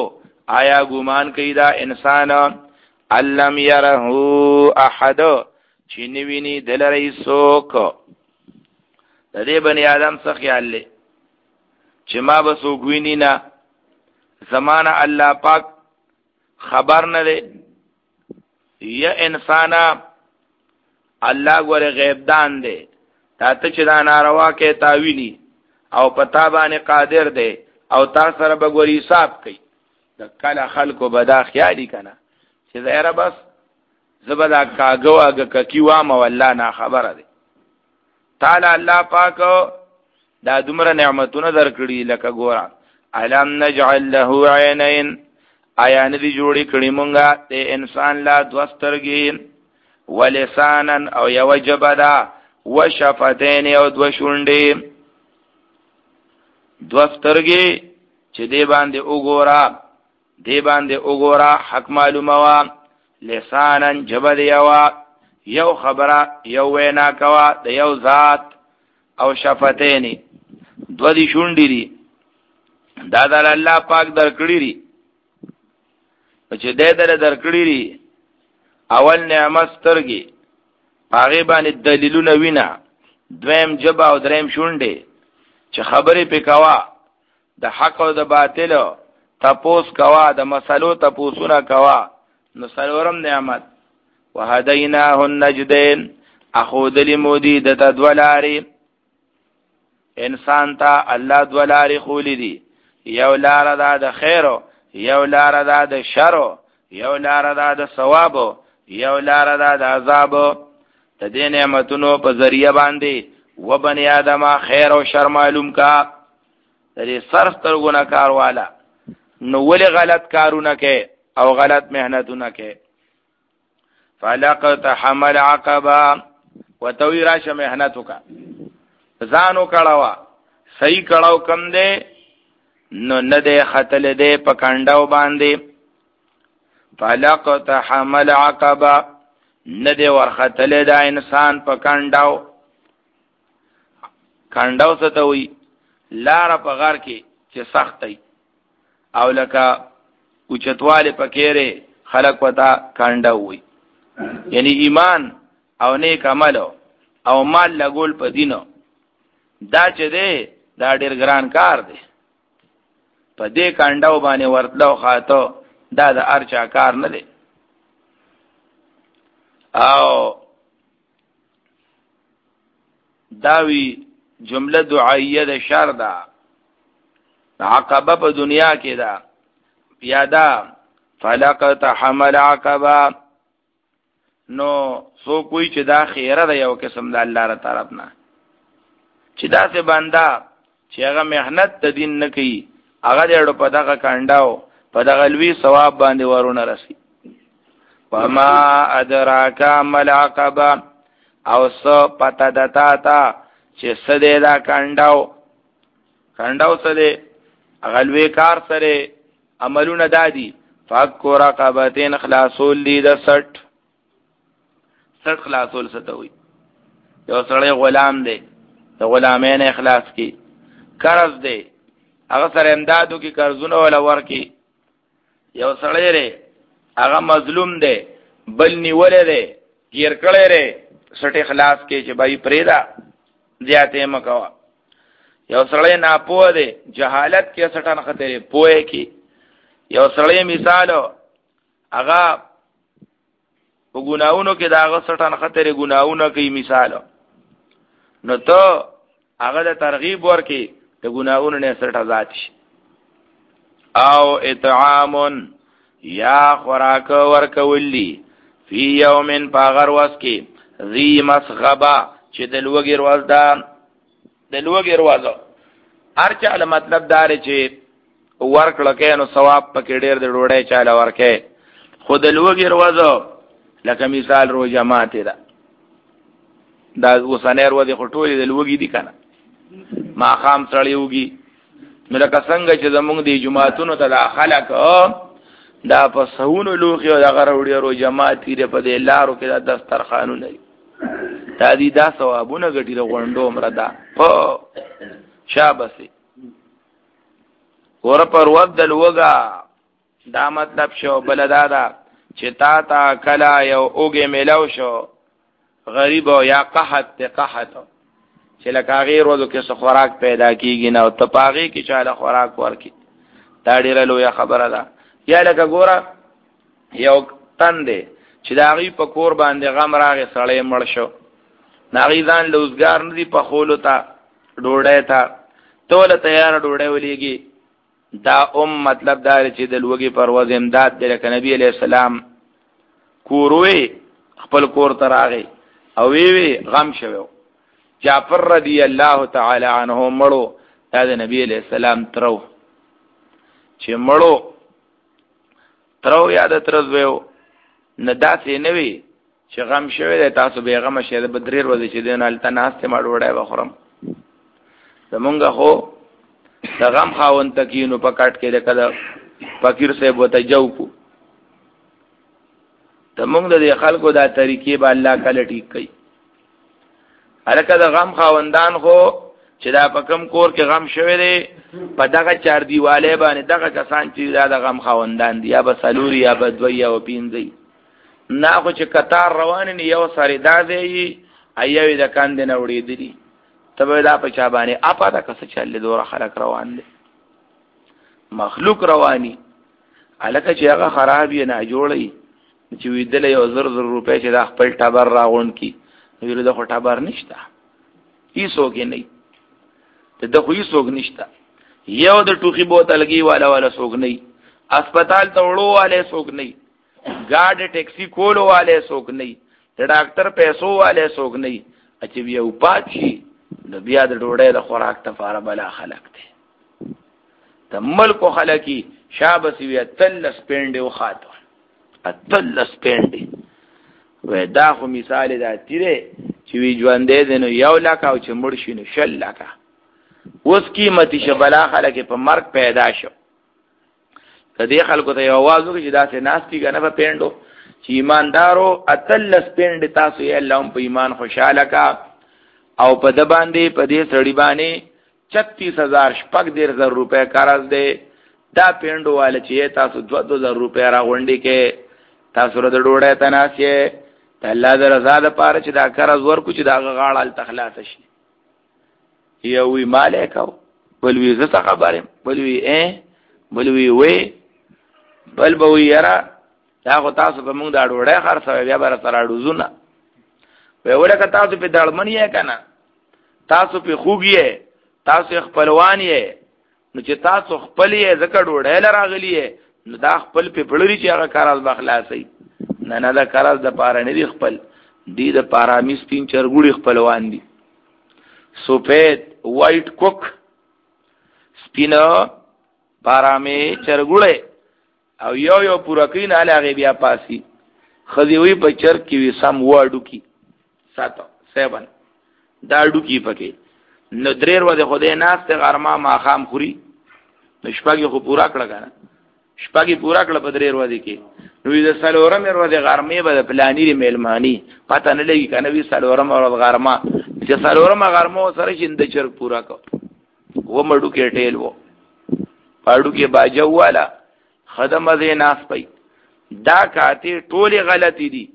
آیا ګمان کوي دا انسان علم يره احد چې نویني دلری څوک د دې بنی آدم څخه خیال لې چې ما به څوک ویني نه زمانہ الله پاک خبر نه دی یا انسان الله ګوره غیب دان دی تا ته چې دا ناروا کې تاویني او پتا باندې قادر دی او تا سره به ګوري حساب کوي د کله خلکو به دا خیالي کنه چې زهره بس زبدا کاغو اگه کیوا مولا نه خبره دی تعالی الله پاک دا دومره نعمتونه درکړي لکه ګورا علم نجعل له عینین آیا ندی جوړی کړي مونږه ته انسان لا دوسترګین ولسانن او یو جبدا وشفتین او دو شونډې دوسترګي چې دی باندې وګورا دی باندې وګورا حق معلومه وا لسانن جبد یوا یو خبره یو وینا کوا د یو ذات او شفتین دو دی شونډې دي دا د الله پاک درکړي دي چې دې در درکړي دي اول نعمت سترګي هغه باندې دلیلونه وینا دویم جبا او دریم شونډې چې خبرې پکوا د حق او د باطل تپوس کوا د مسلو تپوسونه کوا نو سلورم نعمت وهديناه النجدين اخذ لمودي د تدولاري انسان ته الله دولاري خولدي یو لار ده د خیر یو لار ده د شر یو لار ده د ثواب یو لار ده د عذاب ته دې نعمتونو په ذریعہ باندې و بنی آدم خیر او شر معلوم کا دې صرف تر ګنا کار والا نو ولې غلط کارونه کې او غلط مهنتونه کې فلقت حمل عقبا وتویراش مهنتک ځانو کړهوا صحیح کړهو کم دې نو نه دې خطل دې پکانډاو باندې فلقت حمل عقبا نه دې ورختل دا انسان پکانډاو کانډاو څه ته وي لار په غار کې چې سختي او لکه اوچتواله پکېره خلق وتا کانډاو وي یعنی ایمان او نیک عمل او مال لګول په دینو دا چې دی دا ډېر ګران کار دی په دې کانډاو باندې ورتلو خاطو دا د ارچا کار نه دی او داوی جمله دعائیه د شر دا عقبه په دنیا کې دا پیادا فلقت حمل عقبه نو سو کوئی چې دا خیره ده یو قسم د الله تعالی طرف نه چې دا څه بندا چې هغه مهنت د دین نه کوي هغه دې په دغه کانډاو په دغه لوی ثواب باندې ورونه رسی وما ادراک مل عقبه او سو پتا دتا تا چې سده دا کانډاو کانډاو سده هغه لوی کار سره عملونه دادي فک رقبتين خلاصول دي د سټ سټ خلاصول ستوي یو سړی غلام دی د غلامین اخلاص کی قرض دی هغه سره امدادو کی قرضونه ولا ورکی یو سړی ری هغه مظلوم دی بل نیولې دی گیر کړي ری سټ اخلاص کې چې بای پریدا زیاته مکوا یو سړی ناپوه دی جهالت کې سټان خطرې پوهه کی یو سړی مثالو هغه په ګناونو کې داغه سټان خطرې ګناونه کوي مثالو نو ته هغه د ترغیب ورکی د ګناونو نه سټه ذات شي او اطعام یا خوراک ورکولی فی یوم پاغر وسکی ذی مسغبا چې د لوګي ورځ دا د لوګي ورځ ارچاله مطلب دار چې ورکړه کې نو ثواب پکې ډېر د ډوړې چاله ورکه خود لوګي ورځ لکه مثال رو جماعت دا دا وسنیر ودی خټولې د لوګي دي کنه ما خام سړی وږي نو لکه څنګه چې زمونږ د جماعتونو ته داخله کو دا په سهونو لوخي او دغه وړي رو جماعت لري په دې لارو کې د دسترخوانونه لري دا دي دا ثوابونه غټي د غونډو مردا په شابسي ور پر ود لوګا دا مطلب شو. بل دا دا چې تا تا کلا یو اوګه ملاو شو غریب او یا قحط ته قحط چې لکه غیر وځو کې څو خوراک پیدا کیږي نه او ته پاغي کې چاله خوراک ورکی دا ډیره لوی خبره ده. یا لکه ګوره یو تندې چې دا غي په کور باندې غم راغی سړی مړ شو ناغي ځان لوزګار ندي په خولو ته ډوډۍ ته توله تیار ډوډۍ ولېږي. دا ام مطلب دا چې د لوګي پرواز امداد دی لکه نبی علیہ السلام کوروي خپل کور ته راغی او وی وی غم شوو. جعفر رضی الله تعالی عنہ مړو دا د نبی علیہ السلام ترو چې مړو ترو یاد ترزو نه داسې نه وی چې غم شوی دی تاسو به غم شه د بدریر وځي چې دین ال تناسته ما ډوډۍ وخورم. زمونږ خو د غم خاون تکینو پکټ کې د کده فقیر صاحب وته جو کو ته موږ د خلکو دا طریقې به الله کله ټیک کړي. الکه د غم خاوندان خو چې دا پکم کور کې غم شوی دی په دغه چار دیواله باندې دغه کسان چې دا د غم خاوندان دي یا به سلوري یا به دوی یا پینځي نه خو چې قطار روان نه یو سره دا دی ایوي د کاند نه وړي دي تبه دا په چا باندې اپا دا کس چل دوره خلق روان دي مخلوق رواني الکه چې هغه خراب یې نه جوړي چې ویدل یو زر زر روپے چې د خپل ټبر راغون کی ویل د خو ټبر نشته هیڅوک نه ته د خو هیڅوک نشته یو د ټوخي بوتلګي والا والا څوک نه هسپتال ته وړو والے څوک نه ګاډي ټیکسي کولو والے څوک نه د ډاکټر پیسو والے څوک نه چې یو پاتشي د بیا د ډوډۍ د خوراک تفاره بلا خلق ته تمل کو خلقي شابسي وی تل سپینډ او خاطر اتل سپینډ و دا خو مثال دا تیره چې وی ژوندې دنو یو لاک او چې مړ شي نو شل لاک اوس قیمتي شبلا خلک په مرګ پیدا شو. کدی خلکو ته आवाज وکړي چې دا سه ناستي کنه په پیندو چې ایماندارو اتل سپینډ تاسو یې الله په ایمان خوشاله کا او په د باندې په دې سړی باندې چھتیس هزار شپږ ډیر زر روپے قرض دی دا پیندو والے چې تاسو دو زر روپے را غونډي کې تاسو ر د ډوډۍ تناسیه ته الله د رضا د پاره چې دا قرض ورکو چې دا غاړه تخلاص شي. یو وی مالکاو بل وی زه خبره بل وی ا بل وی وی بل به یرا دا غو تاسو په موږ دا ډوډۍ خرڅوي بیا بر سره ډوزونه په ورکه تاسو په دړمنی کنه تاسو په خوګی تاسو خپلوان یې نو چې تاسو خپل یې زکه ډوډۍ لراغلی نو دا خپل په پړوري چې هغه قرض بخلاصي نه نه دا قرض د پاره نه دی خپل دی د پاره می سپین چرګوړي خپلوان دي سوپید وایټ کوک سپینا پارامه چرګوړي او یو یو پورا کین علاوه بیا پاسی خزیوی په چر کې وی سم واډو کی ساتو سیون دا ډو کی پکې نو دریر و د خدای ناس ته غرما ما خام خوري نو شپږی خو پورا کړه کنه شپږی پورا کړه په دریر و دي کې نو د سلورم ور د غرمې به د پلانې مېلمانی پته نه لګي کنه وی سلورم ور د غرما چې سلورم غرمو سره شیند چر پورا کو و مړو کې ټیل وو پاړو کې باجو والا خدمه دې ناس پي دا کاته ټوله غلطي دي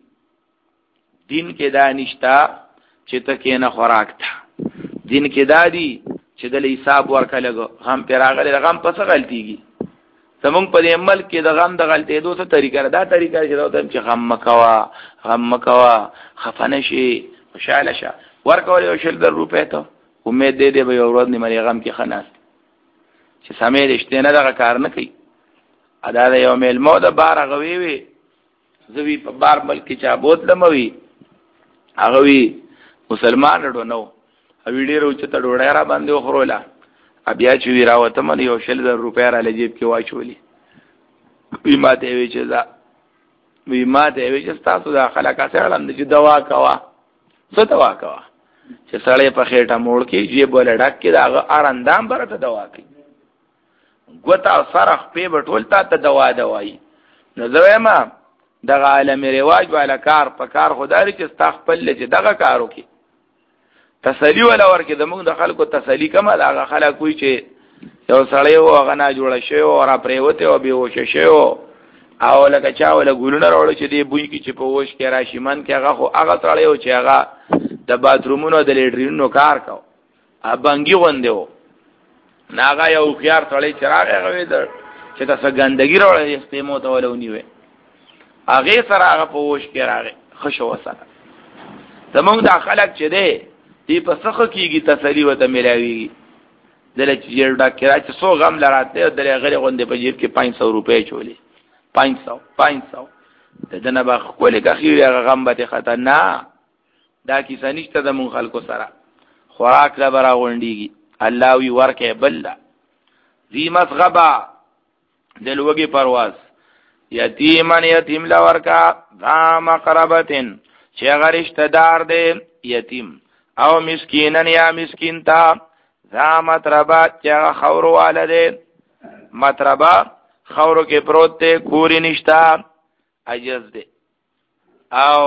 دین کې دا نشتا چې ته کې نه خوراک تا دین کې دا دي چې د حساب ورکلګو هم پیراغله غم پس غلطيږي زمونږ په دې عمل کې د غم د غلطې دوه څه طریقه دا طریقه چې دا چې غم مکوا غم مکوا خفنه شي خوشاله شه ورکول یو شل در روپې ته امید دې دې به یو ورځ نیمه غم کې خناس چې سمې رښتینه دغه کار نه کوي ادا د یو میل مو د بار غوي وي زوی په بار ملک چا بوت لموي هغه وی مسلمان ډو نو او ډیرو چې ته ډوډۍ را باندې خرولا بیا چې وی راوته من یو شل در روپې را لجیب کې واچولي وی ماته وی چې دا وی ماته وی چې تاسو دا خلک سره لاندې چې دوا کوا څه دوا کوا چې سړی په خېټه موړ کې جیب ول ډک کې دا اراندام برته دوا کوي ګوتا سرخ په بټول ته دوا دوای نو زویما دغه عالم رواج والا کار په کار خدای چې استغفل چې دغه کارو کې تسلی ولا ورکه د موږ د خلکو تسلی کما دغه خلک کوی چې یو سړی و هغه نه جوړه شوی او را پرېوتی او بېهوشه شوی او لکه چا وله ګلونه راوړل چې دې بوی کې چې په وش کې راشي من کې هغه خو هغه سړی و چې هغه د باترومونو د لیټرینونو کار کو ابنګي غوندې و نه هغه یو هوښیار سړی چې راغی هغه ویل چې تاسو ګندګي راوړئ استعمو ته وله ونیوئ هغې سره هغه په وش کې راغی ښه شو سره زمونږ دا خلک چې دی دې په څه کېږي تسلي ورته میلاوېږي دله چې جیب ډک کړه چې څو غم لراته دله غلې غوندې په جیب کې پنځ سو روپۍ چولې پنځ سو پنځ سو د دنه به ښکلې کښې هغه غم به خطر نه دا کیسه نشته د مونږ خلکو سره خوراک له به راغونډېږي الله وي ورکې بل ده ذي مسغبه د لوږې پرواز یتیمن یتیم له ورکا ذا مقربتن چې هغه رشته دار دی یتیم او مسکینن یا مسکین تا ذا مطربه چې هغه خورو واله دی مطربه خورو کې پروت دی کوری نشتا عجز دی او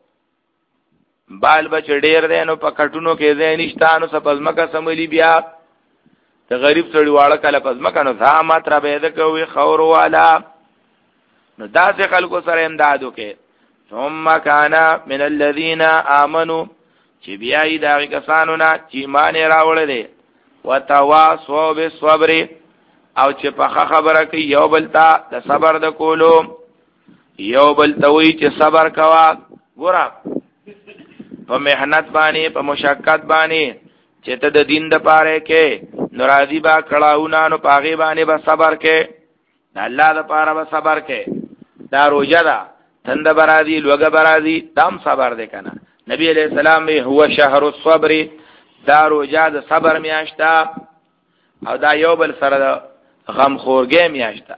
بال بچ ډیر دی نو په کټونو کې ځای نشتا نو سپزمکه سملی بیا ته غریب سړی واړه کله پزمکه نو ذا مطربه ده کوي خورو والا نو داسې خلکو سره امداد وکړي ثم کان من الذين امنوا چې بیا یې دغه کسانو نه چې ایمان راوړل دي وتواصوا بالصبر او چې په خبره کې یو بل ته د صبر د کولو یو بل ته وی چې صبر کوا ګوره په مهنت باندې په مشقت باندې چې ته د دین د پاره کې ناراضي با کړهونه نو پاغي باندې به صبر کې د الله د پاره به صبر کې دا روزه ده تند برادي لوګه برادي تام صبر دې کنه نبی علیہ السلام هو شهر الصبر دا روزه د صبر میاشتا او دا یو بل سره غم خورګې میاشتا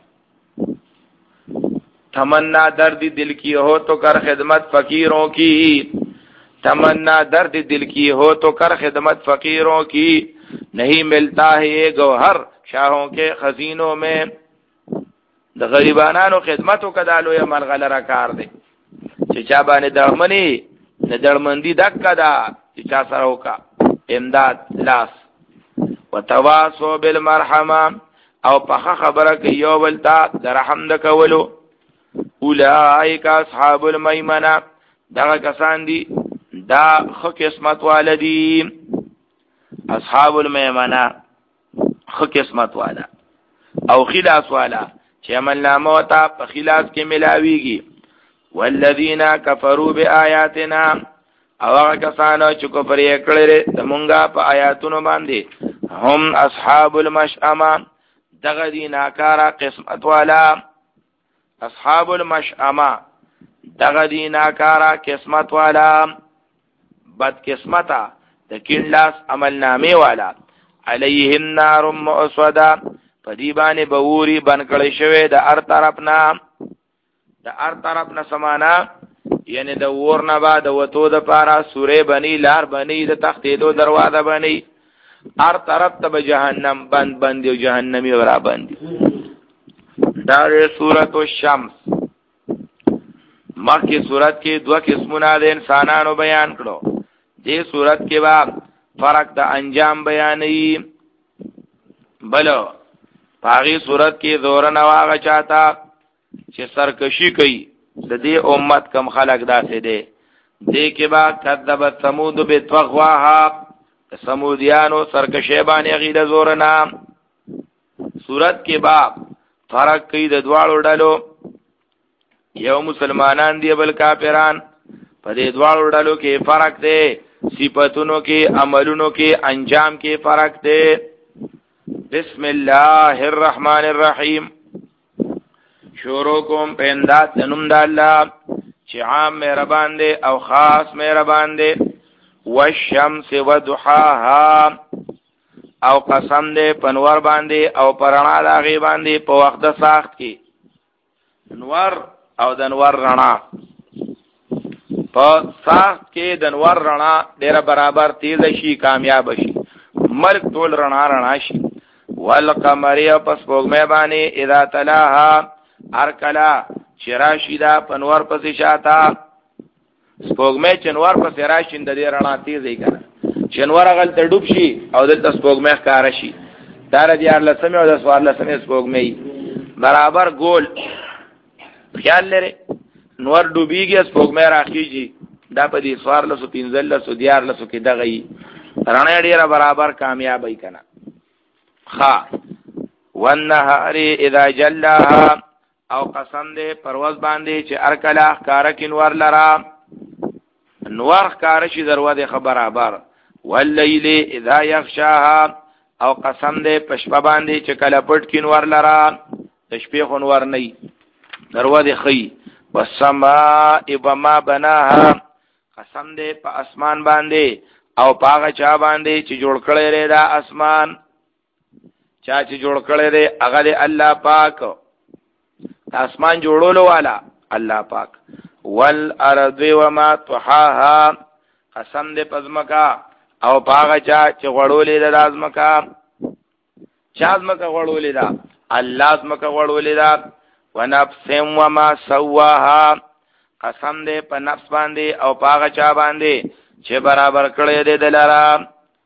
تمنا درد دل کی ہو تو کر خدمت فقیروں کی تمنا درد دل کی ہو تو کر خدمت فقیروں کی نہیں ملتا ہے یہ گوہر شاہوں کے خزینوں میں د غریبانانو خدمتو کدالو یا ملغلره کار دی چې چا باندې درمنی د درمندی دک کدا چې چا سره وکا امداد لاس وتواصوا بالمرحمه او په خبره کې یو بل ته د رحم د کولو اولئک اصحاب المیمنه دا کسان دي دا خو قسمت والدی اصحاب المیمنه خو قسمت والا او خلاص والا چې عمل نامه وتا په خلاص کې ملاويږي والذین کفروا بآیاتنا او هغه کسانو چې کفر یې کړل د مونږه په آیاتونو باندې هم اصحاب المشأمه دغه دي ناکارا قسمت والا اصحاب المشأمه دغه دي ناکارا قسمت والا بد قسمتا د کینلاس عمل نامه والا علیهم نار مؤصده پدی باندې بوري بن کړی شوی د هر طرف نه د هر طرف نه سمانا یعنی د ور نه با د وتو د پارا سورې بنی لار بنی د تختیدو دروازه بنی هر طرف ته جهنم بند بند او جهنمی ورا بند دا سورۃ الشمس مکه سورۃ کې دوه قسمونه د انسانانو بیان کړو دې سورۃ کې با فرق د انجام بیانې بلو پاغي صورت کې زور نه واغه چاته چې سرکشي کوي د دې امت کم خلق داسې دي دې کې با کذبت ثمود بتغواها سمودیانو سرکشي باندې غیله زور نه صورت کې با فرق کوي د دواړو ډلو یو مسلمانان دی بل کافران په دې دواړو ډلو کې فرق دی صفاتونو کې عملونو کې انجام کې فرق دی بسم الله الرحمن الرحیم شروع کوم په انداد د نوم د الله چې عام مهربان دی او خاص مهربان دی والشمس وضحاها او قسم دی پنور باندې او پرانا د هغې باندې په وخت د ساخت کې نور او د نور رڼا په ساخت کې د نور رڼا ډېره برابر تیز شي کامیاب شي ملک ټول رڼا رڼا شي والقمر پس پوغمه باندې اذا تلاها ارکلا شراشی دا پنور پس شاتا سپوغمه چنور پس راشین د دې رڼا تیزې کنه چنور غل ته ډوب شي او دلته سپوغمه ښکار شي دار دیار لسمه او د سوار لسمه سپوږمۍ برابر ګول خیال لري نور ډوبېږي سپوږمۍ راخیږي دا په دې سوار لسو پنځل لسو دیار لسو کې دغه یي رڼا ډیره برابر کامیابی کنه خا والنهار اذا جلاها او قسم دې پرواز باندې چې ارکلا کار کینور لرا نور کار شي دروازه خبرابر واللیل اذا یغشاها او قسم دې پشپ باندې چې کله پټ کینور لرا تشبیه خنور نه دروازه خي والسماء وما بناها قسم دې په اسمان باندې او پاغه چا باندې چې جوړ کړی لري دا اسمان چا چې جوړ کړی دی هغه دی الله پاک اسمان جوړولو والا الله پاک والارض وما طحاها قسم دې پزمکا او پاغه چا چې غړولې د ازمکا چا ازمکا غړولې دا الله ازمکا غړولې دا ونفس وما سواها قسم دې په نفس باندې او پاغه چا باندې چې برابر کړی دی دلارا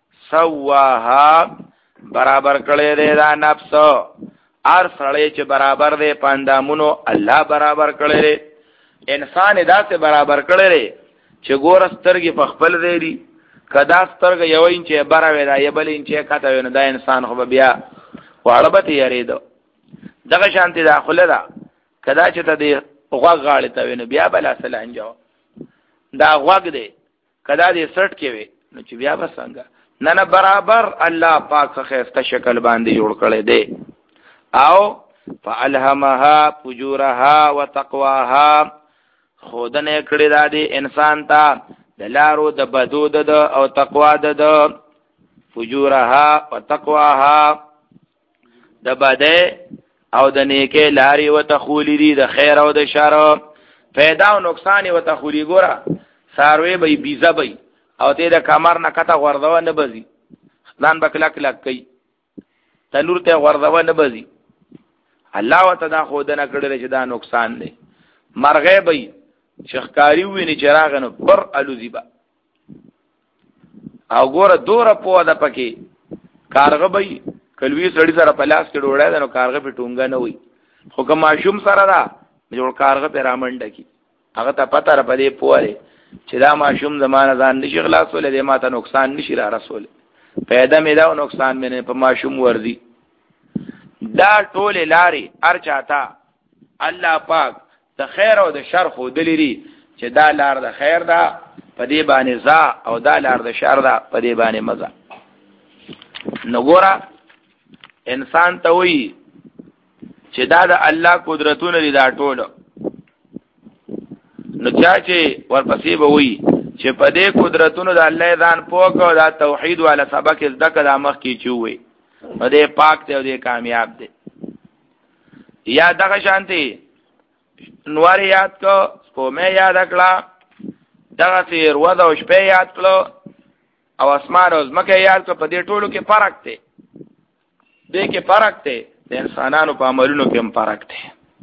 سواها برابر کړی دی دا نفس ار سړی چې برابر دی پاندامونو الله برابر کړی دی انسان داسې برابر کړی دی چې ګور سترګې په خپل دی کدا سترګې یو انچ بره وي دا یې بل انچ کته وي نو دا انسان خو بیا واړه به یریدو دغه شانتي داخله ده کدا چې ته دی غوږ غاړې ته وي نو بیا بل اصل انجو دا غوږ دی کدا دې سټ کې وي نو چې بیا به څنګه نه نه برابر الله پاک خسته شکل باندې جوړ کړی دی او فالهمها فجورها وتقواها خودنه کړی دا دی انسان ته د لارو د بدو د او تقوا د فجورها وتقواها د بده او د نیکه لاري وتخولی دي د خیر او د شر پیدا او نقصان وتخولی ګوره ساروی به بیزه به او ته د کمر نه کته غردو نه بزي ځان بکلا کلا کوي تنور ته غردو نه بزي الله وتعالى خود نه کړل چې دا نقصان دی مرغه به شخکاری ویني چراغ نه پر الوزیبا او ګوره دوره په د پکې کارغه به کلوی سړی سره پلاس کې ډوړای دا نو کارغه په ټونګه نه وي خو که ماشوم سره دا جوړ کارغه په رامنډه کی هغه ته پته را پدې پوره چې دا ماشوم زمانه ځان نشي خلاصول دي ماته نقصان نشي را رسول پیدا مې دا نقصان مې په ماشوم ورزي دا ټول لاري هر چاته الله پاک د خیر او د شر خو دلري چې دا لار د خیر ده په دې باندې ځا او دا لار د شر ده په دې باندې مزه نګورا انسان ته وی چې دا د الله قدرتونه لري دا ټول نو چا چې ورپسې به وی چې په دې قدرتونو د الله ځان پوک او دا توحید والا سبق زده د مخ کې چوي په دې پاک ته او دې کامیاب دي یا دغه شانتي نوار یاد کو سپومه یاد کړه دغه سیر ودا او شپه یاد کړه او اسمان او زمکه یاد کړه په دې ټولو کې فرق دی دې کې فرق دی د انسانانو په عملونو کې هم فرق دی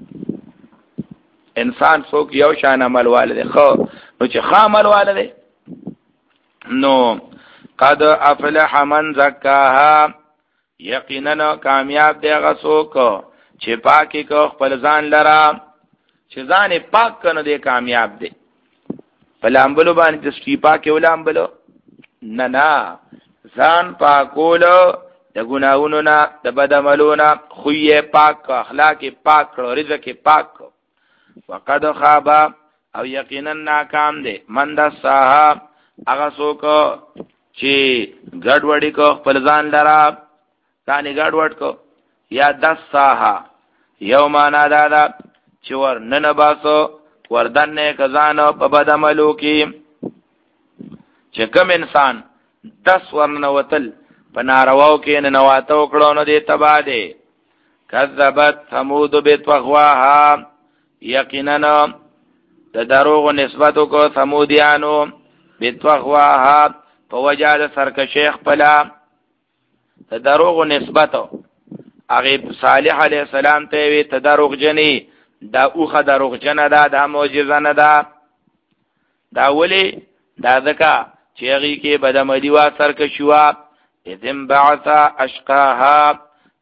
انسان څوک یو شان عمل والده خو نو چې خا عمل والده نو قد افلح من زکاها یقینا کامیاب دی هغه څوک چې پاکي کو خپل ځان لرا چې ځان پاک کنه دی کامیاب دی پلامبلو باندې تسکی پاکي ولامبلو نه نه ځان پاکولو د ګناہوں نه د بد عملونو نه خوې پاک اخلاق پاک رزق پاک وقد خاب او یقینا ناکام دی من د صاحب هغه څوک چې ګډوډي کو خپل ځان لرا ځان ګډوډ کو یا د صاحب یو معنا دا دا چې ور نن باسو وردن کزان په بد عملو کې چې کوم انسان دس ورنه وتل په نارواو کې نه نواته وکړو نو دې تبا دې کذبت ثمود بتغواها یقینا د دروغ نسبت کو ثمودیانو بتغواها په وجه د سرکشی خپل د دروغ نسبت هغه صالح علیه السلام ته وی ته دروغ جنې دا اوخه دروغ جن ده دا معجزه نه ده دا ولی دا ځکه چې هغه کې بدعملی وا سرکشوا اذن بعث اشقاها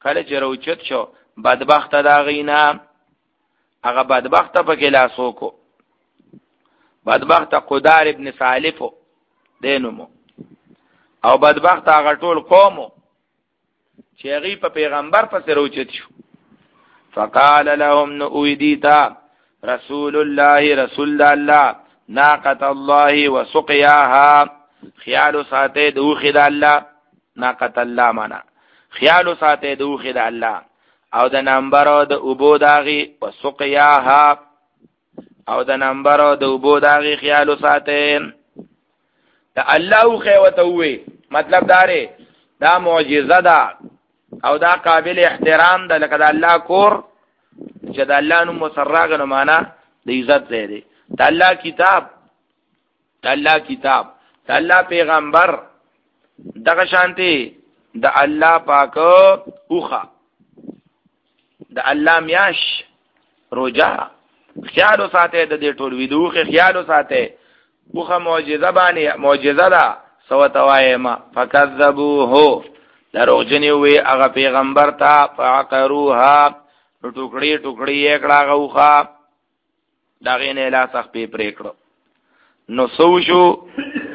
کله چې روچت شو بدبخت دا غینا هغه بدبخت په کې لاسو کو بدبخت قدار ابن سالف دینمو او بدبخت هغه ټول قومو چې هغه په پیغمبر پسې روچت شو. فقال لهم نؤیدیتا رسول الله رسول الله ناقۃ الله وسقیاها خیال ساته دوخ د الله ناقۃ الله معنا خیال ساته دوخ د الله او د نمبر د ابو داغي وسقیاها او د نمبر د ابو داغي خیال ساته ته الله خوته وي مطلب داره دا معجزه ده او دا قابل احترام ده لکه د الله کور چې د الله نوم مسرغ نو معنا د عزت دی دی د الله کتاب د الله کتاب د الله پیغمبر دغه شانتي د الله پاک اوخه د الله میاش روجا خیال ساته د دې ټول ویدوخه خیال ساته اوخه معجزه باندې معجزه ده سو توایما فکذبوه دروغجنی وی هغه پیغمبر ته فعقروها ټوکړي ټوکړي یې کړه غوخه داغه نه لا سخت پرې کړو نو سوشو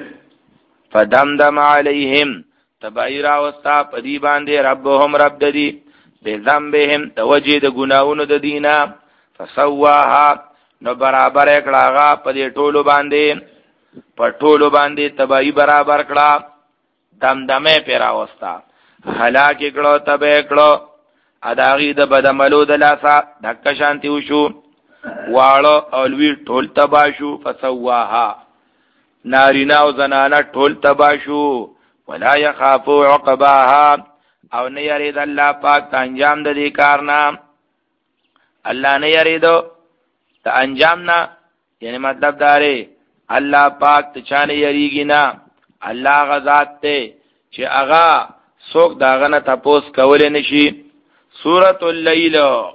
فدمدم علیهم تبایرا واستا پدی باندې ربهم رب ددی بذنبهم توجید گناہوں د دینا فسواها نو برابر کړه هغه پدی ټولو باندې په ټولو باندې تبای برابر کړه دمدمه پیرا واستا هلاک کړه تبه کړه اداغي د بدعملو د لاسا دک شانتی وشو واړو اولوی ټول تباشو فسواها نارینا او زنانا ټول تباشو ولا يخافوا عقباها او نه یرید الله پاک ته انجام د دې کارنا الله نه یریدو ته انجام نه یعنی مطلب داره الله پاک ته چانه یریږي نه الله غزاد ته چې هغه څوک داغه نه تپوس کول نشي. سورۃ اللیل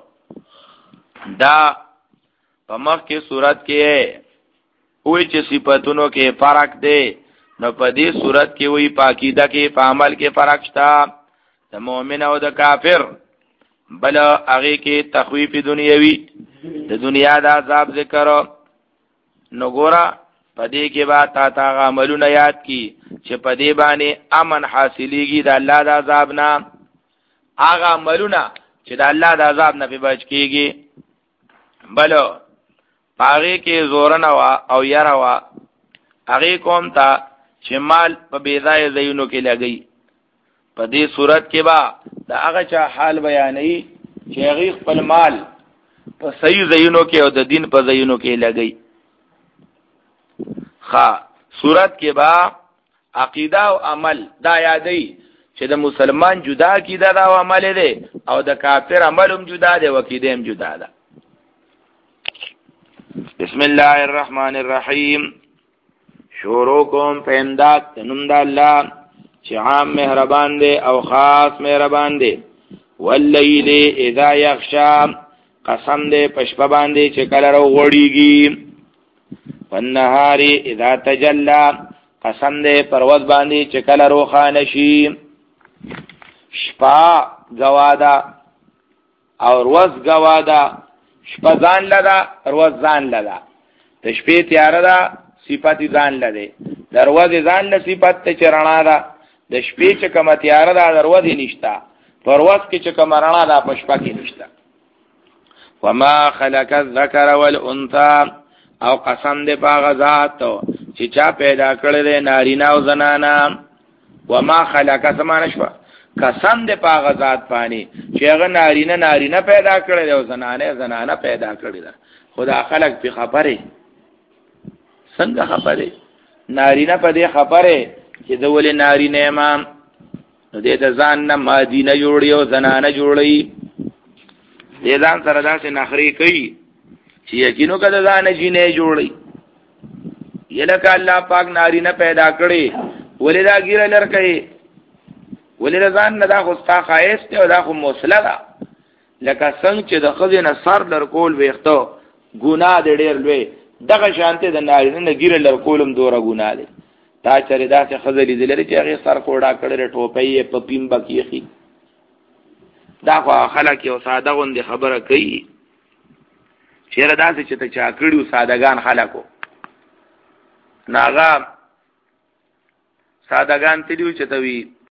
دا په مخ کې سورۃ کې وې چې صفاتونو کې فرق دی نو په دې سورۃ کې وې پاکیده کې په عمل کې فرق شته د مؤمن او د کافر بل هغه کې تخویف دنیوي د دنیا د عذاب ذکر نو ګورا په دې کې با تا تا عملونه یاد کی چې په دې باندې امن حاصلېږي د الله د عذاب نه هغه عملونه چې د الله د عذاب نه په بچ کیږي بل هغه کې زور نه وا او یاره وا هغه کوم ته چې مال په بیځای زینو کې لګي په دې صورت کې با دا هغه چا حال بیانې چې هغه خپل مال په صحیح زینو کې او د دین په زینو کې لګي. ها صورت کې با عقیده او عمل دا یادې چې د مسلمان جدا عقیده دا او عمل دی او د کافر عمل هم جدا دی او عقیده هم جدا ده. بسم الله الرحمن الرحیم شروع کوم په امداد نوم د الله چې عام مهربان دی او خاص مهربان دی. واللیل اذا یغشا قسم دی پشپ باندې چې کله راو غړیږي. والنهار اذا تجلى قسم دی پرواز باندې چې کله روخانه شي. شپه گوادا او روز گوادا شپه ځان لدا روز ځان لدا د شپې تیار ده صفات ځان لده دروازه ځان له صفات ته چرنا ده د شپې چې کوم تیار ده دروازه نشتا پرواز کې چې کوم رڼا ده پښپا کې نشتا. وما خلق الذکر والانثى او قسم دې پاغه ذات چې چا پیدا کړل دي نارینه او زنانا. وما خلق سمانه شو قسم دې پاغه ذات پانی چې هغه نارینه نارینه پیدا کړل او زنانه زنانه پیدا کړل. خدا خلق په خبره څنګه خبره نارینه په دې خبره چې د ولې نارینه امام نو دې د ځان نه مدینه جوړي او زنانه جوړي دې ځان سره داسې نخري کوي چې یقینو کده ځان جینې جوړي. یلکه الله پاک نارینه پیدا کړي ولې دا ګیره لر کوي ولې ځان نه دا خو ستا خایست او دا خو موصله ده لکه څنګه چې د خزینه سر لر کول ویختو ګناه دې ډېر لوی دغه شانته د نارینه نه ګیره لر کولم دوره ګناه ده. تا چرې داسې خزلې دلري چې هغه سر کوډا کړل ټوپې په پیم بکیخي دا خو خلک یو ساده غوندې خبره کوي چیرې داسې چې ته چا کړیو سادهګان خلکو ناغه سادهګان تلیو چې ته وی